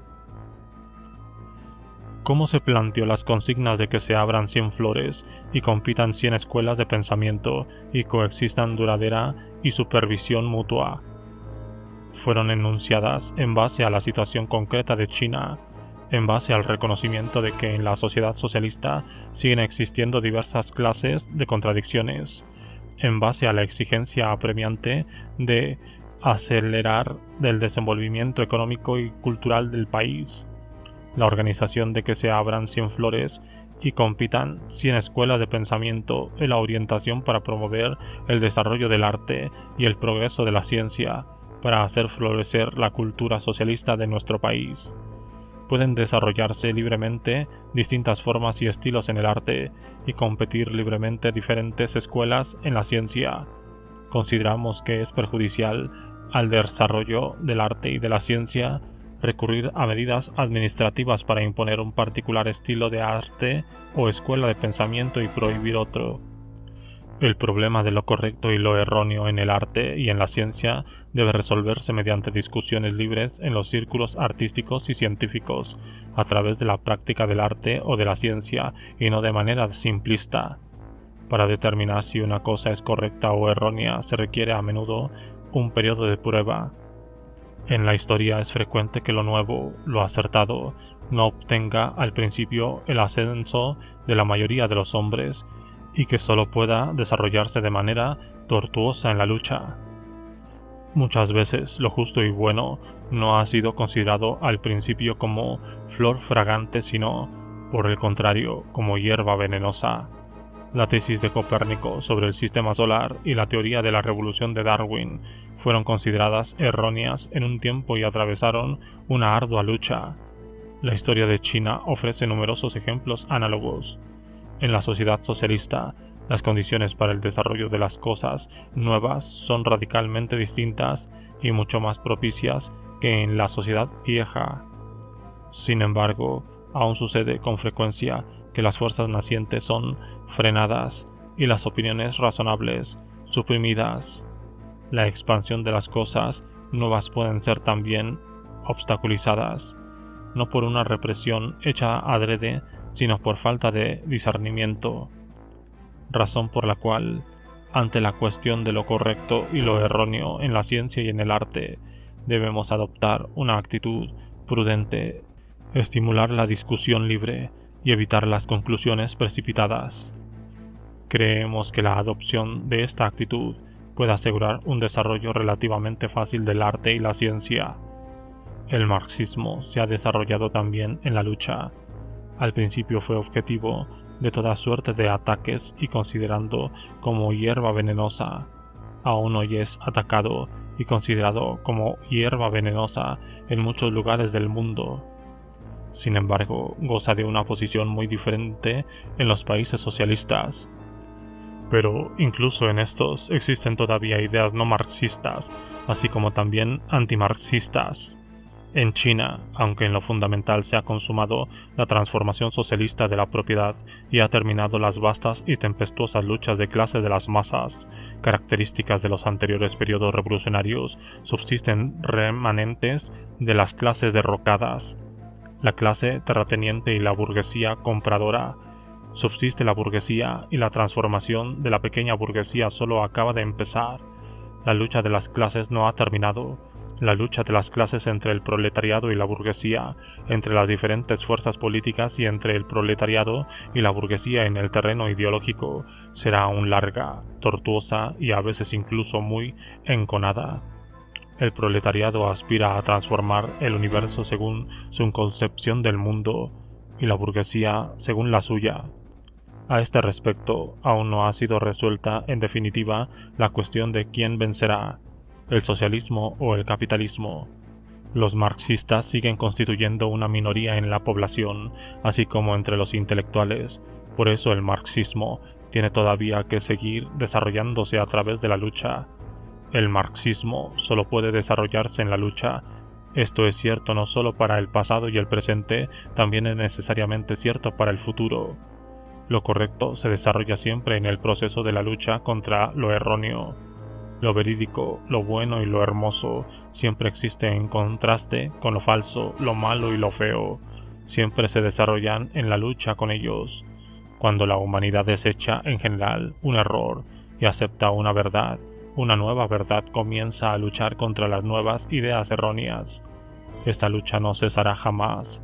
¿Cómo se planteó las consignas de que se abran cien flores y compitan cien escuelas de pensamiento y coexistan duradera y supervisión mutua? Fueron enunciadas en base a la situación concreta de China, en base al reconocimiento de que en la sociedad socialista siguen existiendo diversas clases de contradicciones, en base a la exigencia apremiante de acelerar del desenvolvimiento económico y cultural del país, la organización de que se abran cien flores y compitan cien escuelas de pensamiento en la orientación para promover el desarrollo del arte y el progreso de la ciencia, para hacer florecer la cultura socialista de nuestro país. Pueden desarrollarse libremente distintas formas y estilos en el arte y competir libremente diferentes escuelas en la ciencia. Consideramos que es perjudicial al desarrollo del arte y de la ciencia recurrir a medidas administrativas para imponer un particular estilo de arte o escuela de pensamiento y prohibir otro. El problema de lo correcto y lo erróneo en el arte y en la ciencia debe resolverse mediante discusiones libres en los círculos artísticos y científicos, a través de la práctica del arte o de la ciencia, y no de manera simplista. Para determinar si una cosa es correcta o errónea se requiere a menudo un periodo de prueba. En la historia es frecuente que lo nuevo, lo acertado, no obtenga al principio el ascenso de la mayoría de los hombres, y que solo pueda desarrollarse de manera tortuosa en la lucha. Muchas veces lo justo y bueno no ha sido considerado al principio como flor fragante, sino, por el contrario, como hierba venenosa. La tesis de Copérnico sobre el sistema solar y la teoría de la revolución de Darwin fueron consideradas erróneas en un tiempo y atravesaron una ardua lucha. La historia de China ofrece numerosos ejemplos análogos. En la sociedad socialista, las condiciones para el desarrollo de las cosas nuevas son radicalmente distintas y mucho más propicias que en la sociedad vieja. Sin embargo, aún sucede con frecuencia que las fuerzas nacientes son frenadas y las opiniones razonables suprimidas. La expansión de las cosas nuevas pueden ser también obstaculizadas, no por una represión hecha adrede, sino por falta de discernimiento, razón por la cual, ante la cuestión de lo correcto y lo erróneo en la ciencia y en el arte, debemos adoptar una actitud prudente, estimular la discusión libre y evitar las conclusiones precipitadas. Creemos que la adopción de esta actitud puede asegurar un desarrollo relativamente fácil del arte y la ciencia. El marxismo se ha desarrollado también en la lucha. Al principio fue objetivo de toda suerte de ataques y considerando como hierba venenosa. Aún hoy es atacado y considerado como hierba venenosa en muchos lugares del mundo. Sin embargo, goza de una posición muy diferente en los países socialistas. Pero incluso en estos existen todavía ideas no marxistas, así como también antimarxistas. En China, aunque en lo fundamental se ha consumado la transformación socialista de la propiedad y ha terminado las vastas y tempestuosas luchas de clase de las masas, características de los anteriores periodos revolucionarios, subsisten remanentes de las clases derrocadas. La clase terrateniente y la burguesía compradora. Subsiste la burguesía y la transformación de la pequeña burguesía solo acaba de empezar. La lucha de las clases no ha terminado. La lucha de las clases entre el proletariado y la burguesía, entre las diferentes fuerzas políticas y entre el proletariado y la burguesía en el terreno ideológico, será aún larga, tortuosa y a veces incluso muy enconada. El proletariado aspira a transformar el universo según su concepción del mundo y la burguesía según la suya. A este respecto, aún no ha sido resuelta en definitiva la cuestión de quién vencerá, el socialismo o el capitalismo. Los marxistas siguen constituyendo una minoría en la población, así como entre los intelectuales. Por eso el marxismo tiene todavía que seguir desarrollándose a través de la lucha. El marxismo solo puede desarrollarse en la lucha. Esto es cierto no solo para el pasado y el presente, también es necesariamente cierto para el futuro. Lo correcto se desarrolla siempre en el proceso de la lucha contra lo erróneo. Lo verídico, lo bueno y lo hermoso siempre existe en contraste con lo falso, lo malo y lo feo. Siempre se desarrollan en la lucha con ellos. Cuando la humanidad desecha en general un error y acepta una verdad, una nueva verdad comienza a luchar contra las nuevas ideas erróneas. Esta lucha no cesará jamás.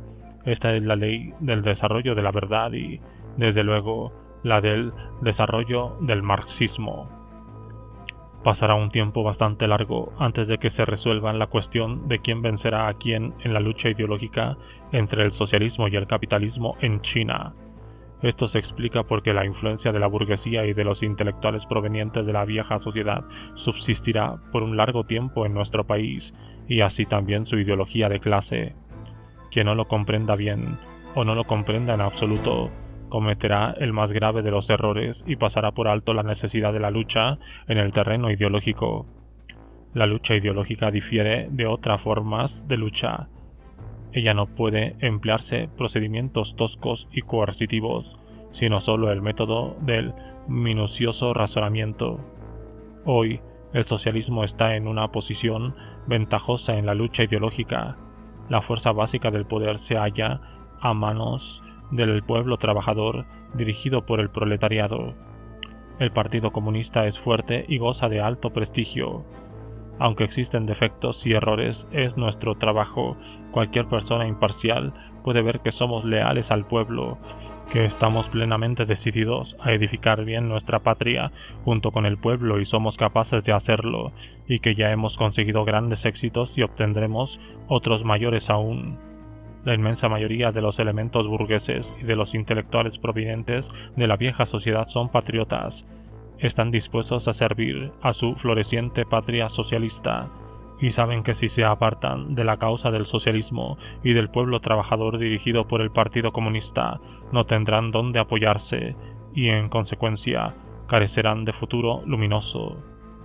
Esta es la ley del desarrollo de la verdad y, desde luego, la del desarrollo del marxismo. Pasará un tiempo bastante largo antes de que se resuelva la cuestión de quién vencerá a quién en la lucha ideológica entre el socialismo y el capitalismo en China. Esto se explica porque la influencia de la burguesía y de los intelectuales provenientes de la vieja sociedad subsistirá por un largo tiempo en nuestro país, y así también su ideología de clase. Quien no lo comprenda bien, o no lo comprenda en absoluto, cometerá el más grave de los errores y pasará por alto la necesidad de la lucha en el terreno ideológico. La lucha ideológica difiere de otras formas de lucha. Ella no puede emplearse procedimientos toscos y coercitivos, sino solo el método del minucioso razonamiento. Hoy, el socialismo está en una posición ventajosa en la lucha ideológica. La fuerza básica del poder se halla a manos del pueblo trabajador dirigido por el proletariado. El Partido Comunista es fuerte y goza de alto prestigio. Aunque existen defectos y errores, es nuestro trabajo. Cualquier persona imparcial puede ver que somos leales al pueblo, que estamos plenamente decididos a edificar bien nuestra patria junto con el pueblo y somos capaces de hacerlo, y que ya hemos conseguido grandes éxitos y obtendremos otros mayores aún. La inmensa mayoría de los elementos burgueses y de los intelectuales provenientes de la vieja sociedad son patriotas. Están dispuestos a servir a su floreciente patria socialista, y saben que si se apartan de la causa del socialismo y del pueblo trabajador dirigido por el Partido Comunista, no tendrán dónde apoyarse y, en consecuencia, carecerán de futuro luminoso.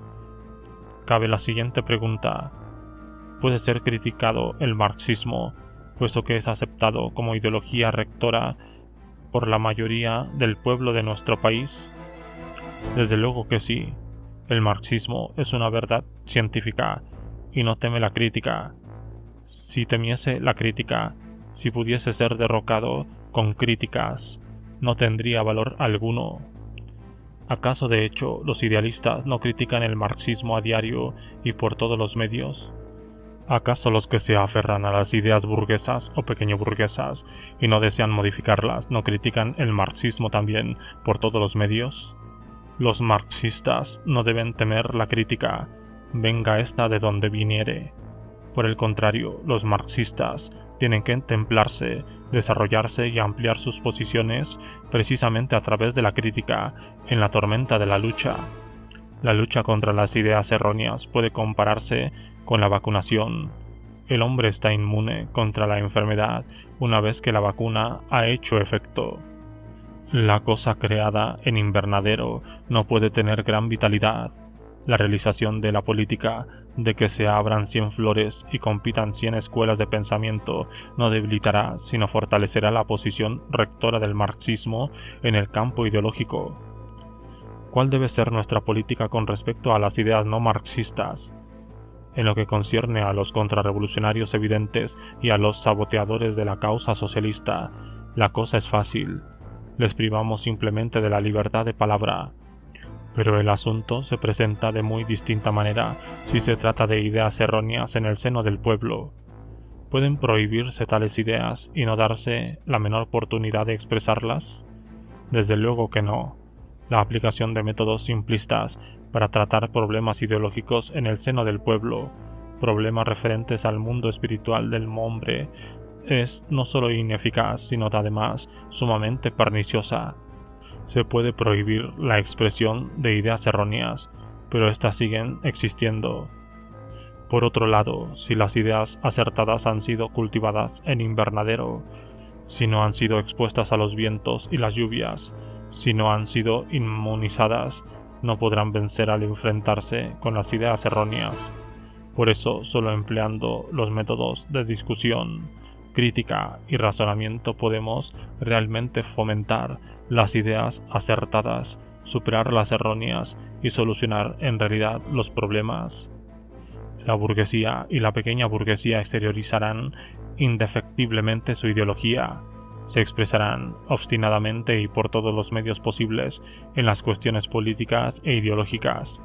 Cabe la siguiente pregunta: ¿puede ser criticado el marxismo, puesto que es aceptado como ideología rectora por la mayoría del pueblo de nuestro país? Desde luego que sí. El marxismo es una verdad científica y no teme la crítica. Si temiese la crítica, si pudiese ser derrocado con críticas, no tendría valor alguno. ¿Acaso de hecho los idealistas no critican el marxismo a diario y por todos los medios? ¿Acaso los que se aferran a las ideas burguesas o pequeño burguesas y no desean modificarlas no critican el marxismo también por todos los medios? Los marxistas no deben temer la crítica, venga esta de donde viniere. Por el contrario, los marxistas tienen que templarse, desarrollarse y ampliar sus posiciones precisamente a través de la crítica, en la tormenta de la lucha. La lucha contra las ideas erróneas puede compararse con la vacunación. El hombre está inmune contra la enfermedad una vez que la vacuna ha hecho efecto. La cosa creada en invernadero no puede tener gran vitalidad. La realización de la política de que se abran cien flores y compitan cien escuelas de pensamiento no debilitará, sino fortalecerá la posición rectora del marxismo en el campo ideológico. ¿Cuál debe ser nuestra política con respecto a las ideas no marxistas? En lo que concierne a los contrarrevolucionarios evidentes y a los saboteadores de la causa socialista, la cosa es fácil. Les privamos simplemente de la libertad de palabra. Pero el asunto se presenta de muy distinta manera si se trata de ideas erróneas en el seno del pueblo. ¿Pueden prohibirse tales ideas y no darse la menor oportunidad de expresarlas? Desde luego que no. La aplicación de métodos simplistas para tratar problemas ideológicos en el seno del pueblo, problemas referentes al mundo espiritual del hombre, es no solo ineficaz, sino además sumamente perniciosa. Se puede prohibir la expresión de ideas erróneas, pero éstas siguen existiendo. Por otro lado, si las ideas acertadas han sido cultivadas en invernadero, si no han sido expuestas a los vientos y las lluvias, si no han sido inmunizadas, no podrán vencer al enfrentarse con las ideas erróneas. Por eso, solo empleando los métodos de discusión, crítica y razonamiento podemos realmente fomentar las ideas acertadas, superar las erróneas y solucionar en realidad los problemas. La burguesía y la pequeña burguesía exteriorizarán indefectiblemente su ideología, se expresarán obstinadamente y por todos los medios posibles en las cuestiones políticas e ideológicas.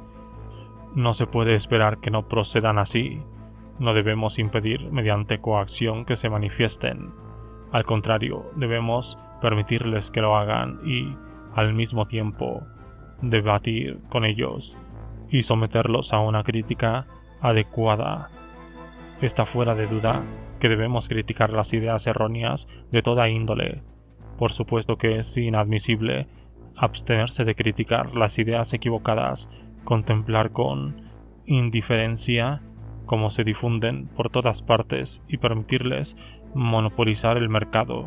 No se puede esperar que no procedan así. No debemos impedir mediante coacción que se manifiesten. Al contrario, debemos permitirles que lo hagan y, al mismo tiempo, debatir con ellos y someterlos a una crítica adecuada. Está fuera de duda que debemos criticar las ideas erróneas de toda índole. Por supuesto que es inadmisible abstenerse de criticar las ideas equivocadas, contemplar con indiferencia cómo se difunden por todas partes y permitirles monopolizar el mercado.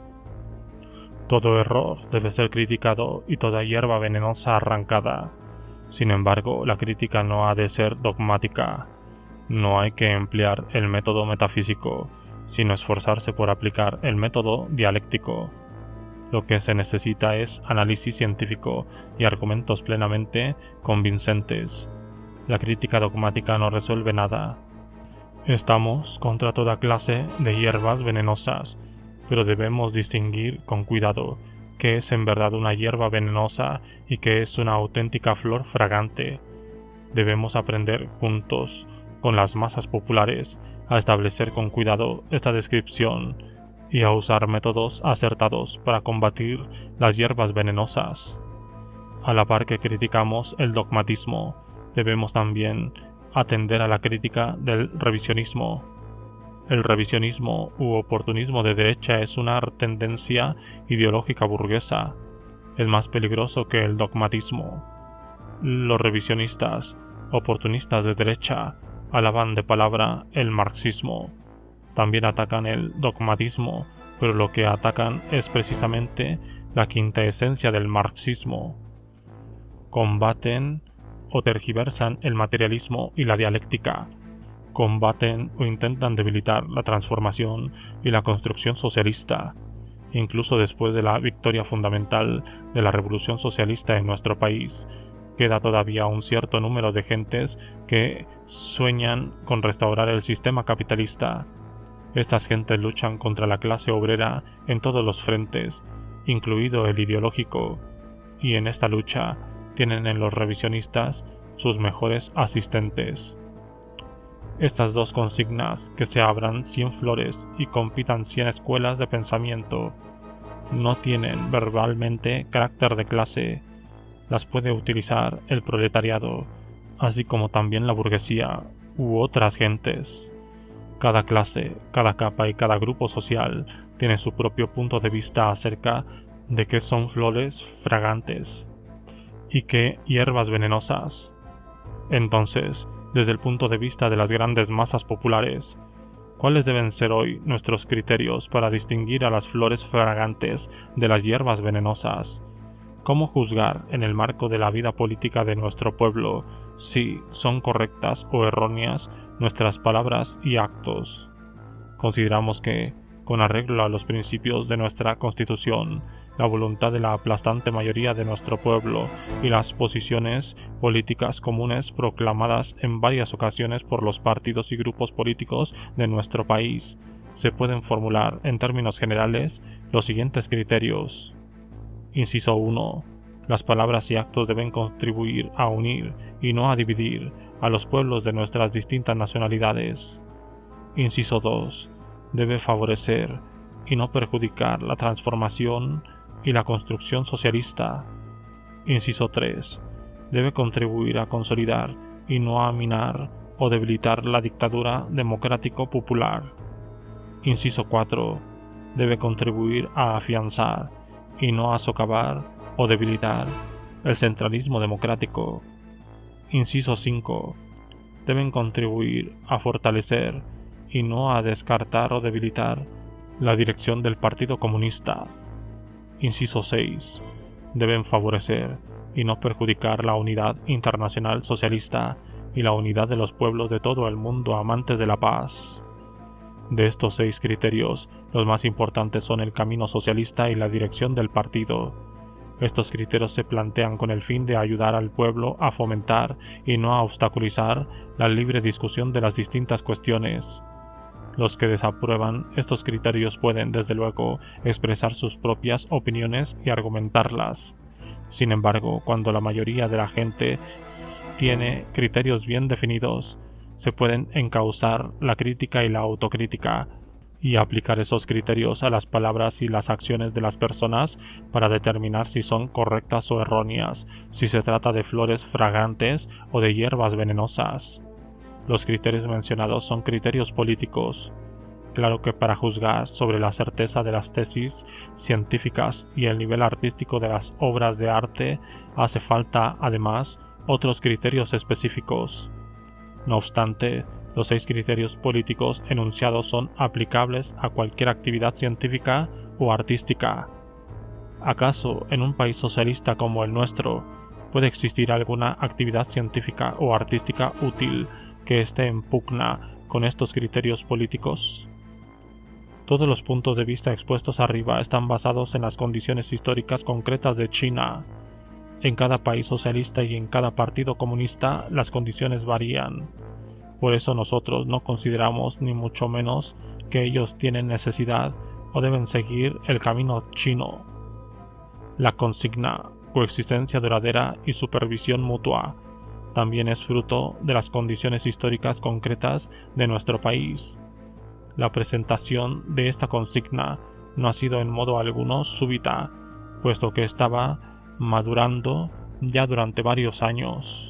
Todo error debe ser criticado y toda hierba venenosa arrancada. Sin embargo, la crítica no ha de ser dogmática. No hay que emplear el método metafísico, sino esforzarse por aplicar el método dialéctico. Lo que se necesita es análisis científico y argumentos plenamente convincentes. La crítica dogmática no resuelve nada. Estamos contra toda clase de hierbas venenosas, pero debemos distinguir con cuidado qué es en verdad una hierba venenosa y qué es una auténtica flor fragante. Debemos aprender juntos con las masas populares a establecer con cuidado esta descripción y a usar métodos acertados para combatir las hierbas venenosas. A la par que criticamos el dogmatismo, debemos también atender a la crítica del revisionismo. El revisionismo u oportunismo de derecha es una tendencia ideológica burguesa. Es más peligroso que el dogmatismo. Los revisionistas oportunistas de derecha alaban de palabra el marxismo. También atacan el dogmatismo, pero lo que atacan es precisamente la quinta esencia del marxismo. Combaten o tergiversan el materialismo y la dialéctica. Combaten o intentan debilitar la transformación y la construcción socialista. Incluso después de la victoria fundamental de la revolución socialista en nuestro país, queda todavía un cierto número de gentes que sueñan con restaurar el sistema capitalista. Estas gentes luchan contra la clase obrera en todos los frentes, incluido el ideológico, y en esta lucha tienen en los revisionistas sus mejores asistentes. Estas dos consignas, que se abran cien flores y compitan cien escuelas de pensamiento, no tienen verbalmente carácter de clase. Las puede utilizar el proletariado, así como también la burguesía u otras gentes. Cada clase, cada capa y cada grupo social tiene su propio punto de vista acerca de qué son flores fragantes y qué hierbas venenosas. Entonces, desde el punto de vista de las grandes masas populares, ¿cuáles deben ser hoy nuestros criterios para distinguir a las flores fragantes de las hierbas venenosas? ¿Cómo juzgar en el marco de la vida política de nuestro pueblo si son correctas o erróneas nuestras palabras y actos? Consideramos que, con arreglo a los principios de nuestra Constitución, la voluntad de la aplastante mayoría de nuestro pueblo y las posiciones políticas comunes proclamadas en varias ocasiones por los partidos y grupos políticos de nuestro país, se pueden formular en términos generales los siguientes criterios. Inciso uno. Las palabras y actos deben contribuir a unir y no a dividir a los pueblos de nuestras distintas nacionalidades. Inciso dos. Debe favorecer y no perjudicar la transformación y la construcción socialista. Inciso tres. Debe contribuir a consolidar y no a minar o debilitar la dictadura democrático-popular. Inciso cuatro. Debe contribuir a afianzar y no a socavar o debilitar el centralismo democrático. Inciso cinco. Deben contribuir a fortalecer y no a descartar o debilitar la dirección del Partido Comunista. Inciso seis. Deben favorecer y no perjudicar la unidad internacional socialista y la unidad de los pueblos de todo el mundo amantes de la paz. De estos seis criterios, los más importantes son el camino socialista y la dirección del partido. Estos criterios se plantean con el fin de ayudar al pueblo a fomentar y no a obstaculizar la libre discusión de las distintas cuestiones. Los que desaprueban estos criterios pueden, desde luego, expresar sus propias opiniones y argumentarlas. Sin embargo, cuando la mayoría de la gente tiene criterios bien definidos, se pueden encauzar la crítica y la autocrítica, y aplicar esos criterios a las palabras y las acciones de las personas para determinar si son correctas o erróneas, si se trata de flores fragantes o de hierbas venenosas. Los criterios mencionados son criterios políticos. Claro que para juzgar sobre la certeza de las tesis científicas y el nivel artístico de las obras de arte hace falta, además, otros criterios específicos. No obstante, los seis criterios políticos enunciados son aplicables a cualquier actividad científica o artística. ¿Acaso en un país socialista como el nuestro puede existir alguna actividad científica o artística útil que esté en pugna con estos criterios políticos? Todos los puntos de vista expuestos arriba están basados en las condiciones históricas concretas de China. En cada país socialista y en cada partido comunista las condiciones varían. Por eso nosotros no consideramos ni mucho menos que ellos tienen necesidad o deben seguir el camino chino. La consigna coexistencia duradera y supervisión mutua también es fruto de las condiciones históricas concretas de nuestro país. La presentación de esta consigna no ha sido en modo alguno súbita, puesto que estaba madurando ya durante varios años.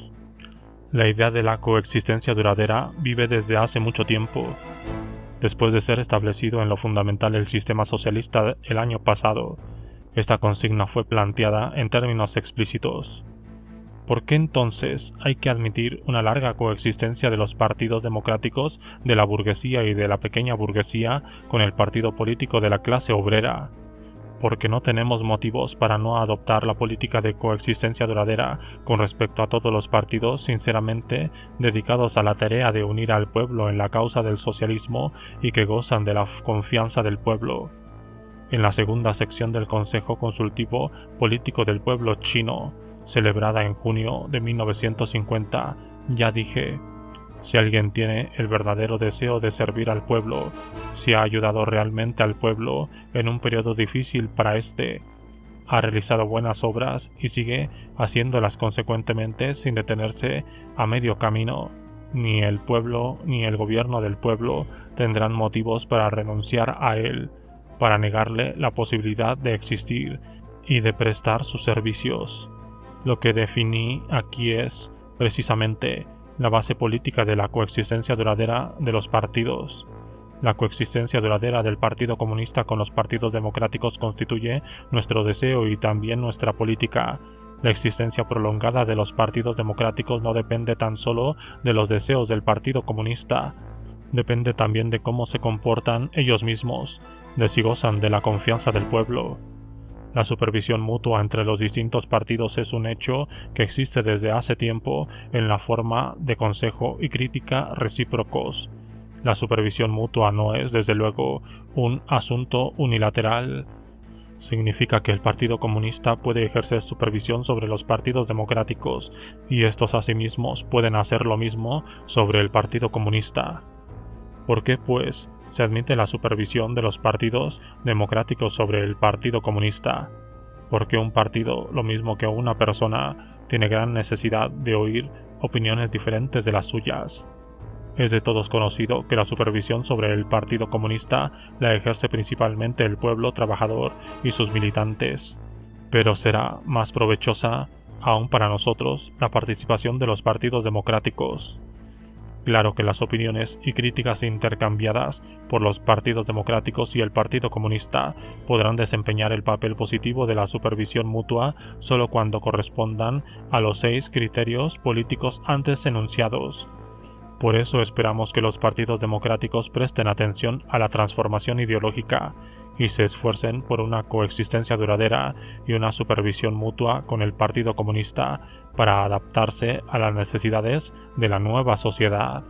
La idea de la coexistencia duradera vive desde hace mucho tiempo. Después de ser establecido en lo fundamental del sistema socialista el año pasado, esta consigna fue planteada en términos explícitos. ¿Por qué entonces hay que admitir una larga coexistencia de los partidos democráticos, de la burguesía y de la pequeña burguesía con el partido político de la clase obrera? Porque no tenemos motivos para no adoptar la política de coexistencia duradera con respecto a todos los partidos sinceramente dedicados a la tarea de unir al pueblo en la causa del socialismo y que gozan de la confianza del pueblo. En la segunda sección del Consejo Consultivo Político del Pueblo Chino, celebrada en junio de mil novecientos cincuenta, ya dije: si alguien tiene el verdadero deseo de servir al pueblo, si ha ayudado realmente al pueblo en un periodo difícil para éste, ha realizado buenas obras y sigue haciéndolas consecuentemente sin detenerse a medio camino, ni el pueblo ni el gobierno del pueblo tendrán motivos para renunciar a él, para negarle la posibilidad de existir y de prestar sus servicios. Lo que definí aquí es, precisamente, la base política de la coexistencia duradera de los partidos. La coexistencia duradera del Partido Comunista con los partidos democráticos constituye nuestro deseo y también nuestra política. La existencia prolongada de los partidos democráticos no depende tan solo de los deseos del Partido Comunista, depende también de cómo se comportan ellos mismos, de si gozan de la confianza del pueblo. La supervisión mutua entre los distintos partidos es un hecho que existe desde hace tiempo en la forma de consejo y crítica recíprocos. La supervisión mutua no es, desde luego, un asunto unilateral. Significa que el Partido Comunista puede ejercer supervisión sobre los partidos democráticos y estos asimismo pueden hacer lo mismo sobre el Partido Comunista. ¿Por qué, pues, se admite la supervisión de los partidos democráticos sobre el Partido Comunista? Porque un partido, lo mismo que una persona, tiene gran necesidad de oír opiniones diferentes de las suyas. Es de todos conocido que la supervisión sobre el Partido Comunista la ejerce principalmente el pueblo trabajador y sus militantes, pero será más provechosa, aún para nosotros, la participación de los partidos democráticos. Claro que las opiniones y críticas intercambiadas por los partidos democráticos y el Partido Comunista podrán desempeñar el papel positivo de la supervisión mutua solo cuando correspondan a los seis criterios políticos antes enunciados. Por eso esperamos que los partidos democráticos presten atención a la transformación ideológica y se esfuercen por una coexistencia duradera y una supervisión mutua con el Partido Comunista para adaptarse a las necesidades de la nueva sociedad.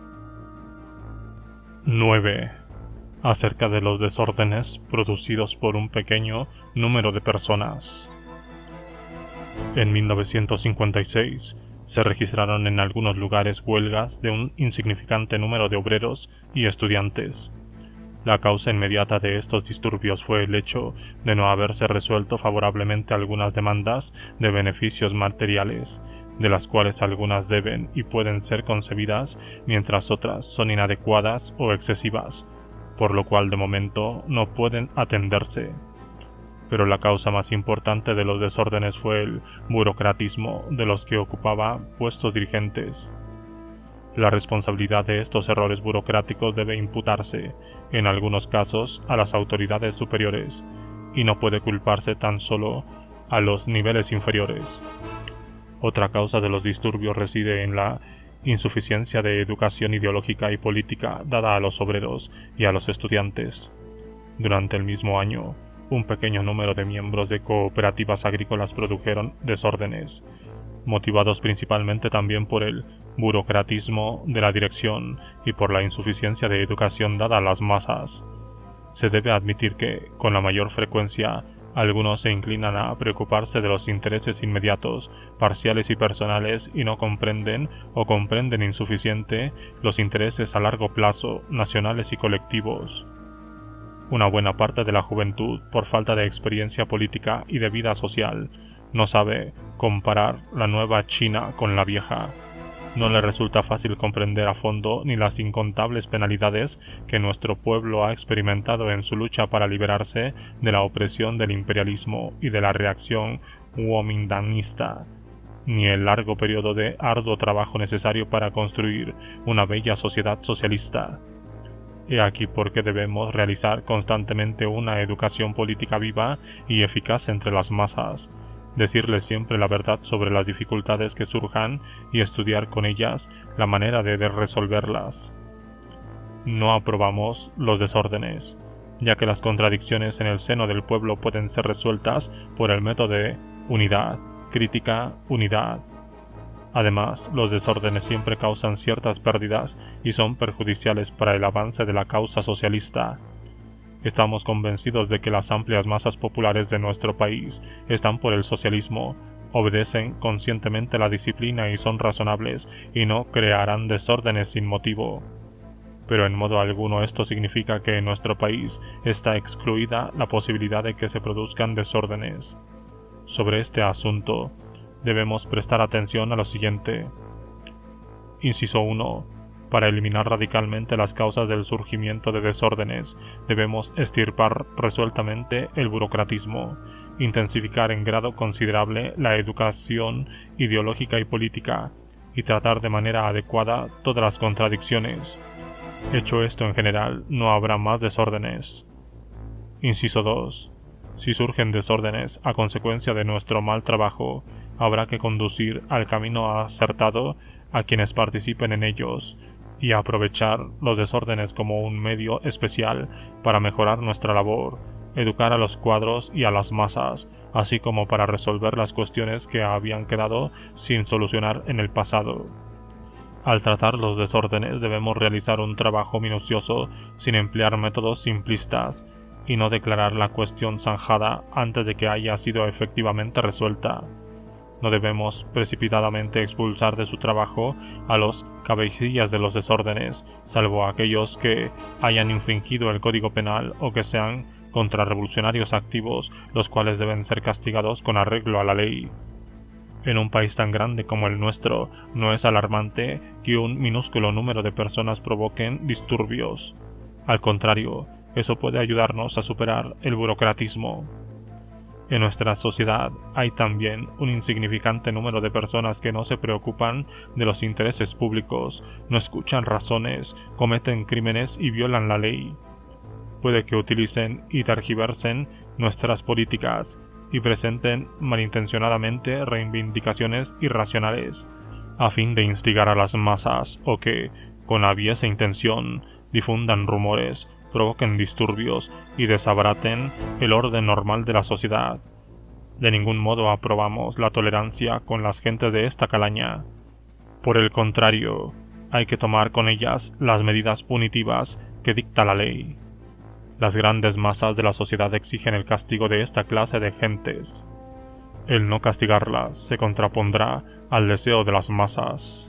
nueve. Acerca de los desórdenes producidos por un pequeño número de personas. En mil novecientos cincuenta y seis se registraron en algunos lugares huelgas de un insignificante número de obreros y estudiantes. La causa inmediata de estos disturbios fue el hecho de no haberse resuelto favorablemente algunas demandas de beneficios materiales, de las cuales algunas deben y pueden ser concebidas, mientras otras son inadecuadas o excesivas. por lo cual de momento no pueden atenderse. Pero la causa más importante de los desórdenes fue el burocratismo de los que ocupaba puestos dirigentes. La responsabilidad de estos errores burocráticos debe imputarse, en algunos casos, a las autoridades superiores, y no puede culparse tan solo a los niveles inferiores. Otra causa de los disturbios reside en la insuficiencia de educación ideológica y política dada a los obreros y a los estudiantes. Durante el mismo año, un pequeño número de miembros de cooperativas agrícolas produjeron desórdenes, motivados principalmente también por el burocratismo de la dirección y por la insuficiencia de educación dada a las masas. Se debe admitir que, con la mayor frecuencia, algunos se inclinan a preocuparse de los intereses inmediatos, parciales y personales y no comprenden o comprenden insuficiente los intereses a largo plazo, nacionales y colectivos. Una buena parte de la juventud, por falta de experiencia política y de vida social, no sabe comparar la nueva China con la vieja. No le resulta fácil comprender a fondo ni las incontables penalidades que nuestro pueblo ha experimentado en su lucha para liberarse de la opresión del imperialismo y de la reacción kuomintanista, ni el largo periodo de arduo trabajo necesario para construir una bella sociedad socialista. He aquí por qué debemos realizar constantemente una educación política viva y eficaz entre las masas, decirles siempre la verdad sobre las dificultades que surjan y estudiar con ellas la manera de resolverlas. No aprobamos los desórdenes, ya que las contradicciones en el seno del pueblo pueden ser resueltas por el método de unidad, crítica, unidad. Además, los desórdenes siempre causan ciertas pérdidas y son perjudiciales para el avance de la causa socialista. Estamos convencidos de que las amplias masas populares de nuestro país están por el socialismo, obedecen conscientemente la disciplina y son razonables y no crearán desórdenes sin motivo. Pero en modo alguno esto significa que en nuestro país está excluida la posibilidad de que se produzcan desórdenes. Sobre este asunto, debemos prestar atención a lo siguiente. Inciso uno. Para eliminar radicalmente las causas del surgimiento de desórdenes, debemos extirpar resueltamente el burocratismo, intensificar en grado considerable la educación ideológica y política, y tratar de manera adecuada todas las contradicciones. Hecho esto en general, no habrá más desórdenes. Inciso dos. Si surgen desórdenes a consecuencia de nuestro mal trabajo, habrá que conducir al camino acertado a quienes participen en ellos, y aprovechar los desórdenes como un medio especial para mejorar nuestra labor, educar a los cuadros y a las masas, así como para resolver las cuestiones que habían quedado sin solucionar en el pasado. Al tratar los desórdenes debemos realizar un trabajo minucioso sin emplear métodos simplistas y no declarar la cuestión zanjada antes de que haya sido efectivamente resuelta. No debemos precipitadamente expulsar de su trabajo a los cabecillas de los desórdenes, salvo aquellos que hayan infringido el Código Penal o que sean contrarrevolucionarios activos, los cuales deben ser castigados con arreglo a la ley. En un país tan grande como el nuestro, no es alarmante que un minúsculo número de personas provoquen disturbios. Al contrario, eso puede ayudarnos a superar el burocratismo. En nuestra sociedad hay también un insignificante número de personas que no se preocupan de los intereses públicos, no escuchan razones, cometen crímenes y violan la ley. Puede que utilicen y tergiversen nuestras políticas y presenten malintencionadamente reivindicaciones irracionales, a fin de instigar a las masas o que, con aviesa intención, difundan rumores, provoquen disturbios y desabaraten el orden normal de la sociedad. De ningún modo aprobamos la tolerancia con las gentes de esta calaña. Por el contrario, hay que tomar con ellas las medidas punitivas que dicta la ley. Las grandes masas de la sociedad exigen el castigo de esta clase de gentes. El no castigarlas se contrapondrá al deseo de las masas.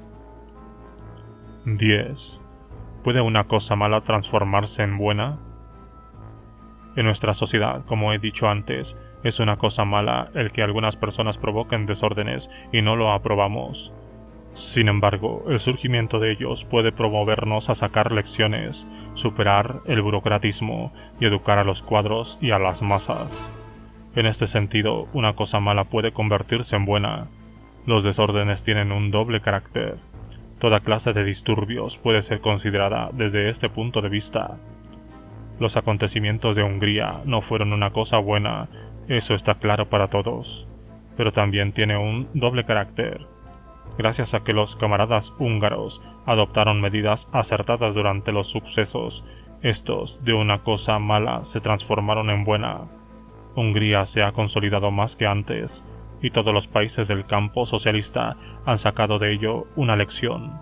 diez. ¿Puede una cosa mala transformarse en buena? En nuestra sociedad, como he dicho antes, es una cosa mala el que algunas personas provoquen desórdenes y no lo aprobamos. Sin embargo, el surgimiento de ellos puede promovernos a sacar lecciones, superar el burocratismo y educar a los cuadros y a las masas. En este sentido, una cosa mala puede convertirse en buena. Los desórdenes tienen un doble carácter. Toda clase de disturbios puede ser considerada desde este punto de vista. Los acontecimientos de Hungría no fueron una cosa buena, eso está claro para todos, pero también tiene un doble carácter. Gracias a que los camaradas húngaros adoptaron medidas acertadas durante los sucesos, estos de una cosa mala se transformaron en buena. Hungría se ha consolidado más que antes, y todos los países del campo socialista han sacado de ello una lección.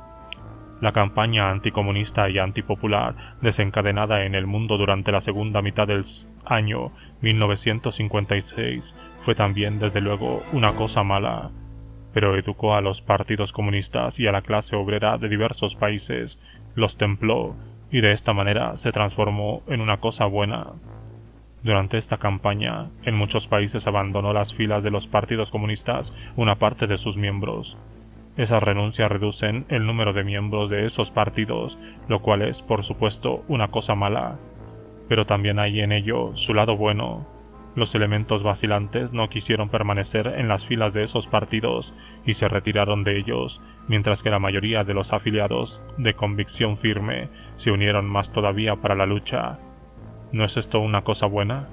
La campaña anticomunista y antipopular desencadenada en el mundo durante la segunda mitad del año mil novecientos cincuenta y seis fue también desde luego una cosa mala, pero educó a los partidos comunistas y a la clase obrera de diversos países, los templó, y de esta manera se transformó en una cosa buena. Durante esta campaña, en muchos países abandonó las filas de los partidos comunistas una parte de sus miembros. Esas renuncias reducen el número de miembros de esos partidos, lo cual es, por supuesto, una cosa mala. Pero también hay en ello su lado bueno. Los elementos vacilantes no quisieron permanecer en las filas de esos partidos y se retiraron de ellos, mientras que la mayoría de los afiliados, de convicción firme, se unieron más todavía para la lucha. ¿No es esto una cosa buena?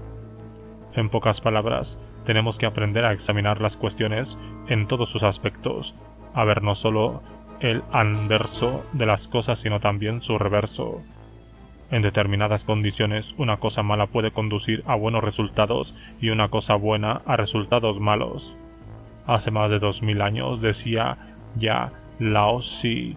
En pocas palabras, tenemos que aprender a examinar las cuestiones en todos sus aspectos, a ver no solo el anverso de las cosas sino también su reverso. En determinadas condiciones una cosa mala puede conducir a buenos resultados y una cosa buena a resultados malos. Hace más de dos mil años decía ya Lao Tzu: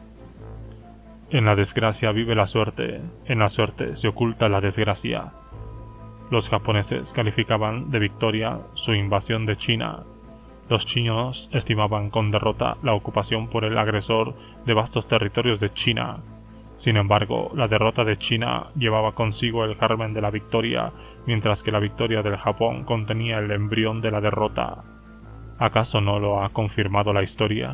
en la desgracia vive la suerte, en la suerte se oculta la desgracia. Los japoneses calificaban de victoria su invasión de China. Los chinos estimaban con derrota la ocupación por el agresor de vastos territorios de China. Sin embargo, la derrota de China llevaba consigo el germen de la victoria, mientras que la victoria del Japón contenía el embrión de la derrota. ¿Acaso no lo ha confirmado la historia?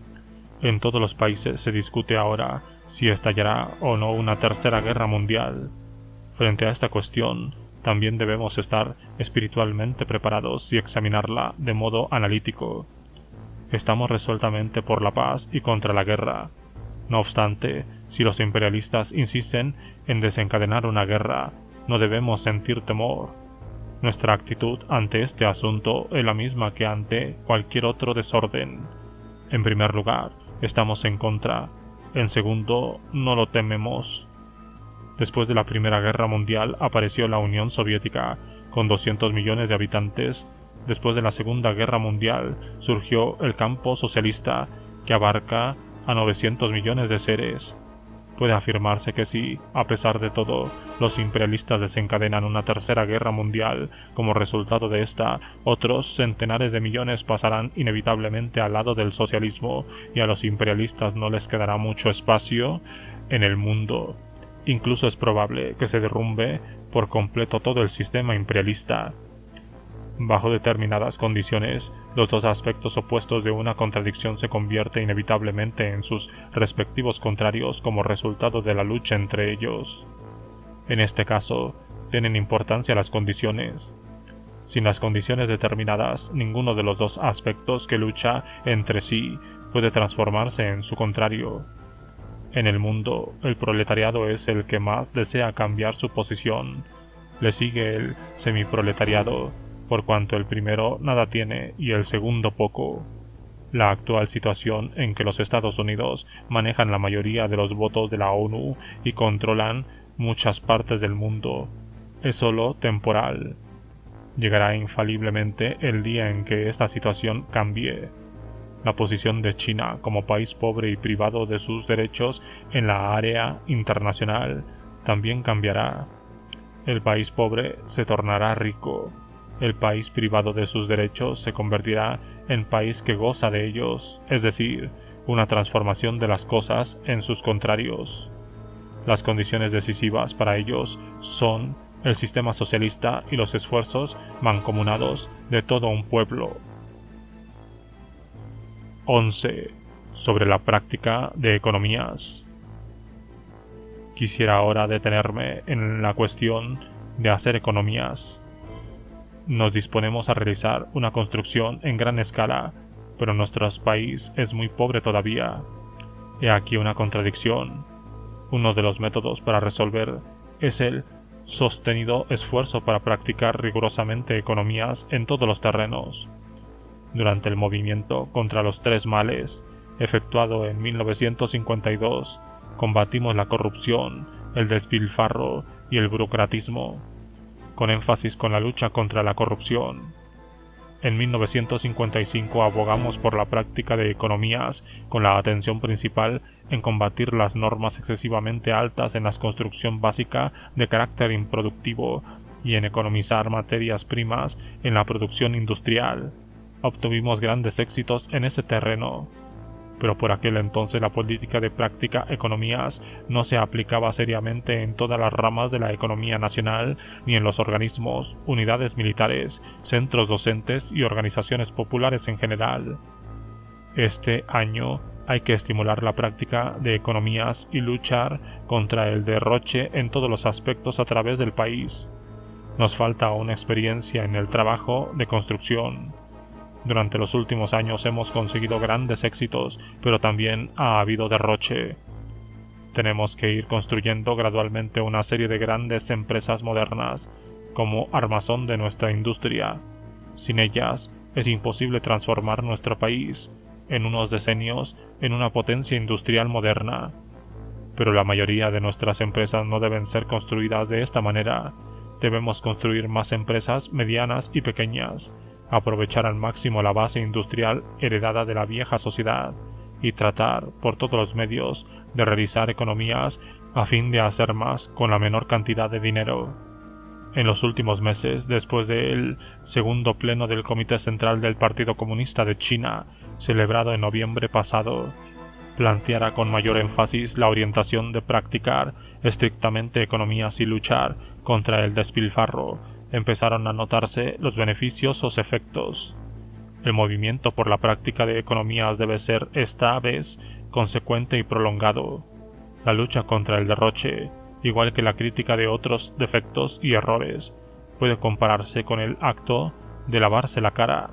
En todos los países se discute ahora si estallará o no una tercera guerra mundial. Frente a esta cuestión, también debemos estar espiritualmente preparados y examinarla de modo analítico. Estamos resueltamente por la paz y contra la guerra. No obstante, si los imperialistas insisten en desencadenar una guerra, no debemos sentir temor. Nuestra actitud ante este asunto es la misma que ante cualquier otro desorden. En primer lugar, estamos en contra. En segundo, no lo tememos. Después de la Primera Guerra Mundial apareció la Unión Soviética, con doscientos millones de habitantes. Después de la Segunda Guerra Mundial surgió el campo socialista, que abarca a novecientos millones de seres. Puede afirmarse que si, a pesar de todo, los imperialistas desencadenan una tercera guerra mundial, como resultado de esta, otros centenares de millones pasarán inevitablemente al lado del socialismo y a los imperialistas no les quedará mucho espacio en el mundo. Incluso es probable que se derrumbe por completo todo el sistema imperialista. Bajo determinadas condiciones, los dos aspectos opuestos de una contradicción se convierten inevitablemente en sus respectivos contrarios como resultado de la lucha entre ellos. En este caso, tienen importancia las condiciones. Sin las condiciones determinadas, ninguno de los dos aspectos que lucha entre sí puede transformarse en su contrario. En el mundo, el proletariado es el que más desea cambiar su posición. Le sigue el semiproletariado, por cuanto el primero nada tiene y el segundo poco. La actual situación en que los Estados Unidos manejan la mayoría de los votos de la ONU y controlan muchas partes del mundo es solo temporal. Llegará infaliblemente el día en que esta situación cambie. La posición de China como país pobre y privado de sus derechos en la área internacional también cambiará. El país pobre se tornará rico. El país privado de sus derechos se convertirá en país que goza de ellos, es decir, una transformación de las cosas en sus contrarios. Las condiciones decisivas para ellos son el sistema socialista y los esfuerzos mancomunados de todo un pueblo. once. sobre la práctica de economías. Quisiera ahora detenerme en la cuestión de hacer economías. Nos disponemos a realizar una construcción en gran escala, pero nuestro país es muy pobre todavía. He aquí una contradicción. Uno de los métodos para resolver es el sostenido esfuerzo para practicar rigurosamente economías en todos los terrenos. Durante el movimiento contra los tres males, efectuado en mil novecientos cincuenta y dos, combatimos la corrupción, el despilfarro y el burocratismo, con énfasis con la lucha contra la corrupción. En mil novecientos cincuenta y cinco abogamos por la práctica de economías con la atención principal en combatir las normas excesivamente altas en la construcción básica de carácter improductivo y en economizar materias primas en la producción industrial. Obtuvimos grandes éxitos en ese terreno, pero por aquel entonces la política de práctica economías no se aplicaba seriamente en todas las ramas de la economía nacional, ni en los organismos, unidades militares, centros docentes y organizaciones populares en general. Este año hay que estimular la práctica de economías y luchar contra el derroche en todos los aspectos a través del país. Nos falta una experiencia en el trabajo de construcción. Durante los últimos años hemos conseguido grandes éxitos, pero también ha habido derroche. Tenemos que ir construyendo gradualmente una serie de grandes empresas modernas, como armazón de nuestra industria. Sin ellas, es imposible transformar nuestro país, en unos decenios, en una potencia industrial moderna. Pero la mayoría de nuestras empresas no deben ser construidas de esta manera. Debemos construir más empresas medianas y pequeñas, aprovechar al máximo la base industrial heredada de la vieja sociedad y tratar, por todos los medios, de realizar economías a fin de hacer más con la menor cantidad de dinero. En los últimos meses, después del segundo pleno del Comité Central del Partido Comunista de China, celebrado en noviembre pasado, planteara con mayor énfasis la orientación de practicar estrictamente economías y luchar contra el despilfarro, empezaron a notarse los beneficiosos efectos. El movimiento por la práctica de economías debe ser esta vez consecuente y prolongado. La lucha contra el derroche, igual que la crítica de otros defectos y errores, puede compararse con el acto de lavarse la cara.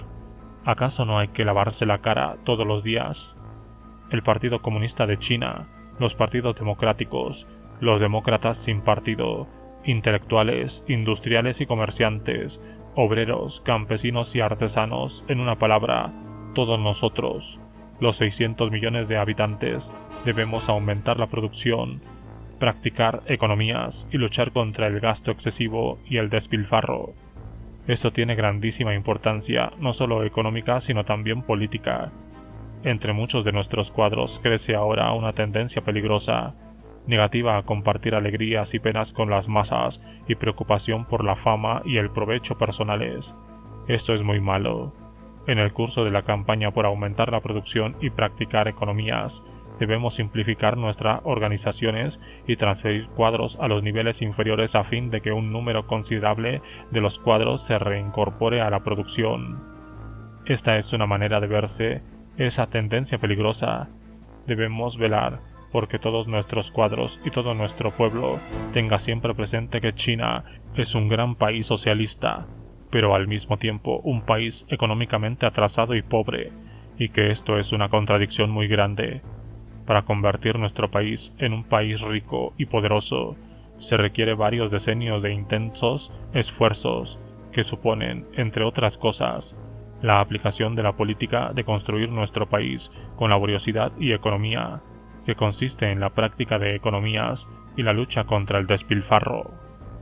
¿Acaso no hay que lavarse la cara todos los días? El Partido Comunista de China, los partidos democráticos, los demócratas sin partido, intelectuales, industriales y comerciantes, obreros, campesinos y artesanos, en una palabra, todos nosotros, los seiscientos millones de habitantes, debemos aumentar la producción, practicar economías y luchar contra el gasto excesivo y el despilfarro. Esto tiene grandísima importancia, no solo económica, sino también política. Entre muchos de nuestros cuadros crece ahora una tendencia peligrosa, negativa a compartir alegrías y penas con las masas y preocupación por la fama y el provecho personales. Esto es muy malo. En el curso de la campaña por aumentar la producción y practicar economías, debemos simplificar nuestras organizaciones y transferir cuadros a los niveles inferiores a fin de que un número considerable de los cuadros se reincorpore a la producción. Esta es una manera de verse esa tendencia peligrosa. Debemos velar porque todos nuestros cuadros y todo nuestro pueblo tenga siempre presente que China es un gran país socialista, pero al mismo tiempo un país económicamente atrasado y pobre, y que esto es una contradicción muy grande. Para convertir nuestro país en un país rico y poderoso, se requiere varios decenios de intensos esfuerzos que suponen, entre otras cosas, la aplicación de la política de construir nuestro país con laboriosidad y economía, que consiste en la práctica de economías y la lucha contra el despilfarro.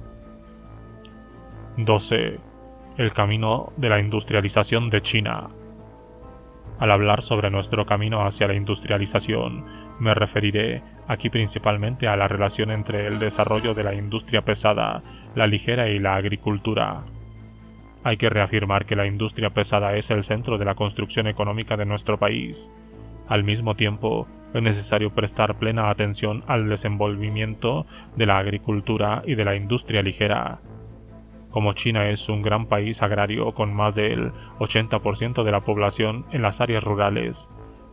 doce. El camino de la industrialización de China. Al hablar sobre nuestro camino hacia la industrialización, me referiré aquí principalmente a la relación entre el desarrollo de la industria pesada, la ligera y la agricultura. Hay que reafirmar que la industria pesada es el centro de la construcción económica de nuestro país. Al mismo tiempo, es necesario prestar plena atención al desenvolvimiento de la agricultura y de la industria ligera. Como China es un gran país agrario con más del ochenta por ciento de la población en las áreas rurales,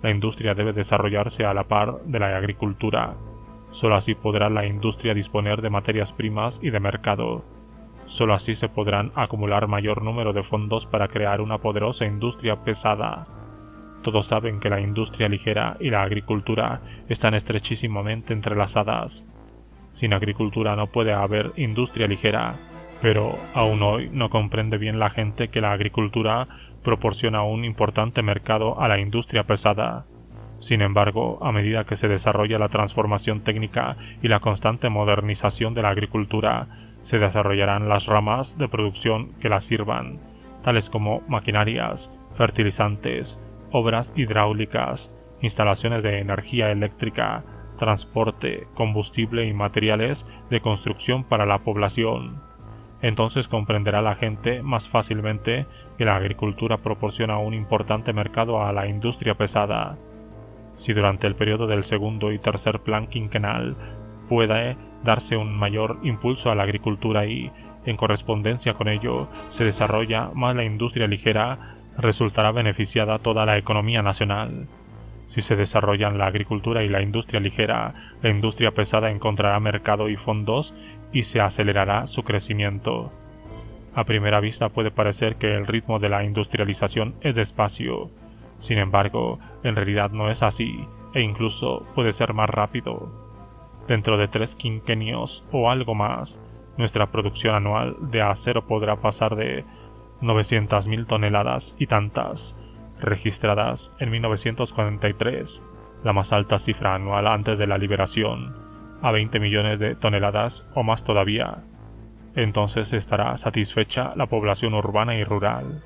la industria debe desarrollarse a la par de la agricultura. Solo así podrá la industria disponer de materias primas y de mercado. Solo así se podrán acumular mayor número de fondos para crear una poderosa industria pesada. Todos saben que la industria ligera y la agricultura están estrechísimamente entrelazadas. Sin agricultura no puede haber industria ligera, pero aún hoy no comprende bien la gente que la agricultura proporciona un importante mercado a la industria pesada. Sin embargo, a medida que se desarrolla la transformación técnica y la constante modernización de la agricultura, se desarrollarán las ramas de producción que la sirvan, tales como maquinarias, fertilizantes, obras hidráulicas, instalaciones de energía eléctrica, transporte, combustible y materiales de construcción para la población. Entonces comprenderá la gente más fácilmente que la agricultura proporciona un importante mercado a la industria pesada. Si durante el periodo del segundo y tercer plan quinquenal puede darse un mayor impulso a la agricultura y, en correspondencia con ello, se desarrolla más la industria ligera, resultará beneficiada toda la economía nacional. Si se desarrollan la agricultura y la industria ligera, la industria pesada encontrará mercado y fondos y se acelerará su crecimiento. A primera vista puede parecer que el ritmo de la industrialización es despacio. Sin embargo, en realidad no es así, e incluso puede ser más rápido. Dentro de tres quinquenios o algo más, nuestra producción anual de acero podrá pasar de novecientas mil toneladas y tantas, registradas en mil novecientos cuarenta y tres, la más alta cifra anual antes de la liberación, a veinte millones de toneladas o más todavía. Entonces estará satisfecha la población urbana y rural.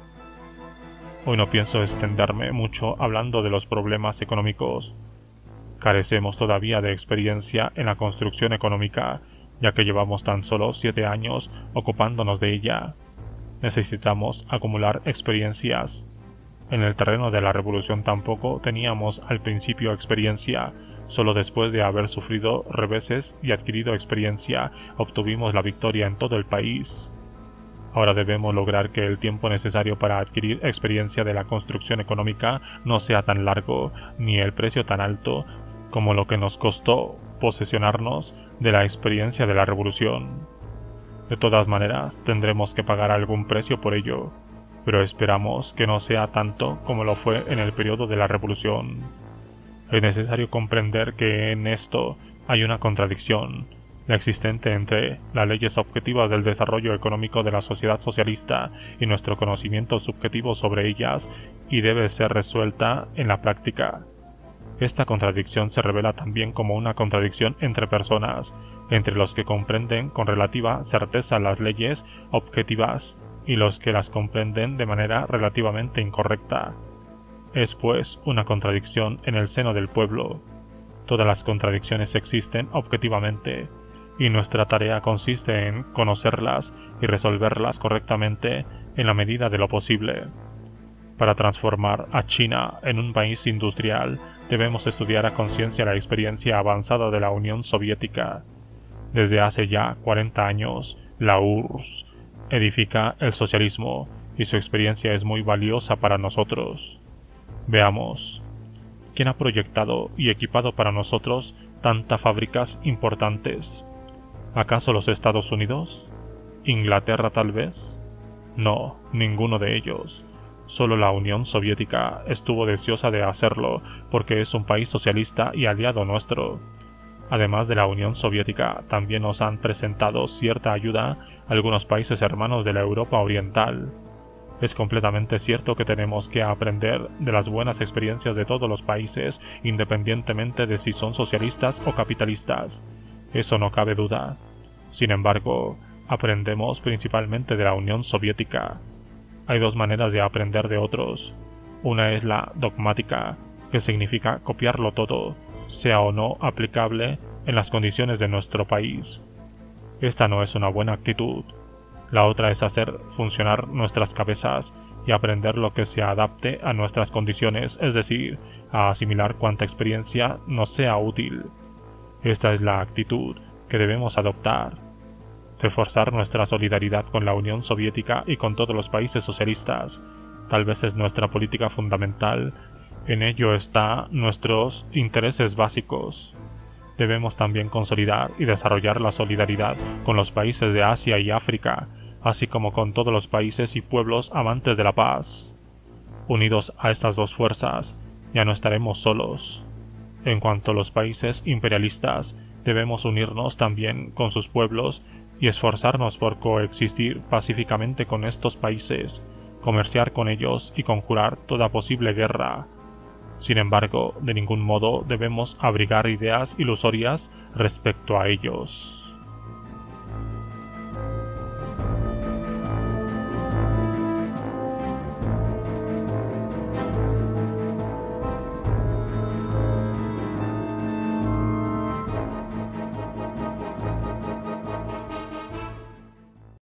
Hoy no pienso extenderme mucho hablando de los problemas económicos. Carecemos todavía de experiencia en la construcción económica, ya que llevamos tan solo siete años ocupándonos de ella. Necesitamos acumular experiencias. En el terreno de la revolución tampoco teníamos al principio experiencia. Solo después de haber sufrido reveses y adquirido experiencia, obtuvimos la victoria en todo el país. Ahora debemos lograr que el tiempo necesario para adquirir experiencia de la construcción económica no sea tan largo, ni el precio tan alto, como lo que nos costó posesionarnos de la experiencia de la revolución. De todas maneras, tendremos que pagar algún precio por ello, pero esperamos que no sea tanto como lo fue en el periodo de la revolución. Es necesario comprender que en esto hay una contradicción, la existente entre las leyes objetivas del desarrollo económico de la sociedad socialista y nuestro conocimiento subjetivo sobre ellas, y debe ser resuelta en la práctica. Esta contradicción se revela también como una contradicción entre personas, entre los que comprenden con relativa certeza las leyes objetivas y los que las comprenden de manera relativamente incorrecta. Es pues una contradicción en el seno del pueblo. Todas las contradicciones existen objetivamente, y nuestra tarea consiste en conocerlas y resolverlas correctamente en la medida de lo posible. Para transformar a China en un país industrial, debemos estudiar a conciencia la experiencia avanzada de la Unión Soviética. Desde hace ya cuarenta años, la U R S S edifica el socialismo, y su experiencia es muy valiosa para nosotros. Veamos, ¿quién ha proyectado y equipado para nosotros tantas fábricas importantes? ¿Acaso los Estados Unidos? ¿Inglaterra tal vez? No, ninguno de ellos. Solo la Unión Soviética estuvo deseosa de hacerlo porque es un país socialista y aliado nuestro. Además de la Unión Soviética, también nos han presentado cierta ayuda algunos países hermanos de la Europa Oriental. Es completamente cierto que tenemos que aprender de las buenas experiencias de todos los países, independientemente de si son socialistas o capitalistas. Eso no cabe duda. Sin embargo, aprendemos principalmente de la Unión Soviética. Hay dos maneras de aprender de otros. Una es la dogmática, que significa copiarlo todo, sea o no aplicable en las condiciones de nuestro país. Esta no es una buena actitud. La otra es hacer funcionar nuestras cabezas y aprender lo que se adapte a nuestras condiciones, es decir, a asimilar cuanta experiencia nos sea útil. Esta es la actitud que debemos adoptar. Reforzar nuestra solidaridad con la Unión Soviética y con todos los países socialistas. Tal vez es nuestra política fundamental En ello están nuestros intereses básicos. Debemos también consolidar y desarrollar la solidaridad con los países de Asia y África, así como con todos los países y pueblos amantes de la paz. Unidos a estas dos fuerzas, ya no estaremos solos. En cuanto a los países imperialistas, debemos unirnos también con sus pueblos y esforzarnos por coexistir pacíficamente con estos países, comerciar con ellos y conjurar toda posible guerra. Sin embargo, de ningún modo debemos abrigar ideas ilusorias respecto a ellos.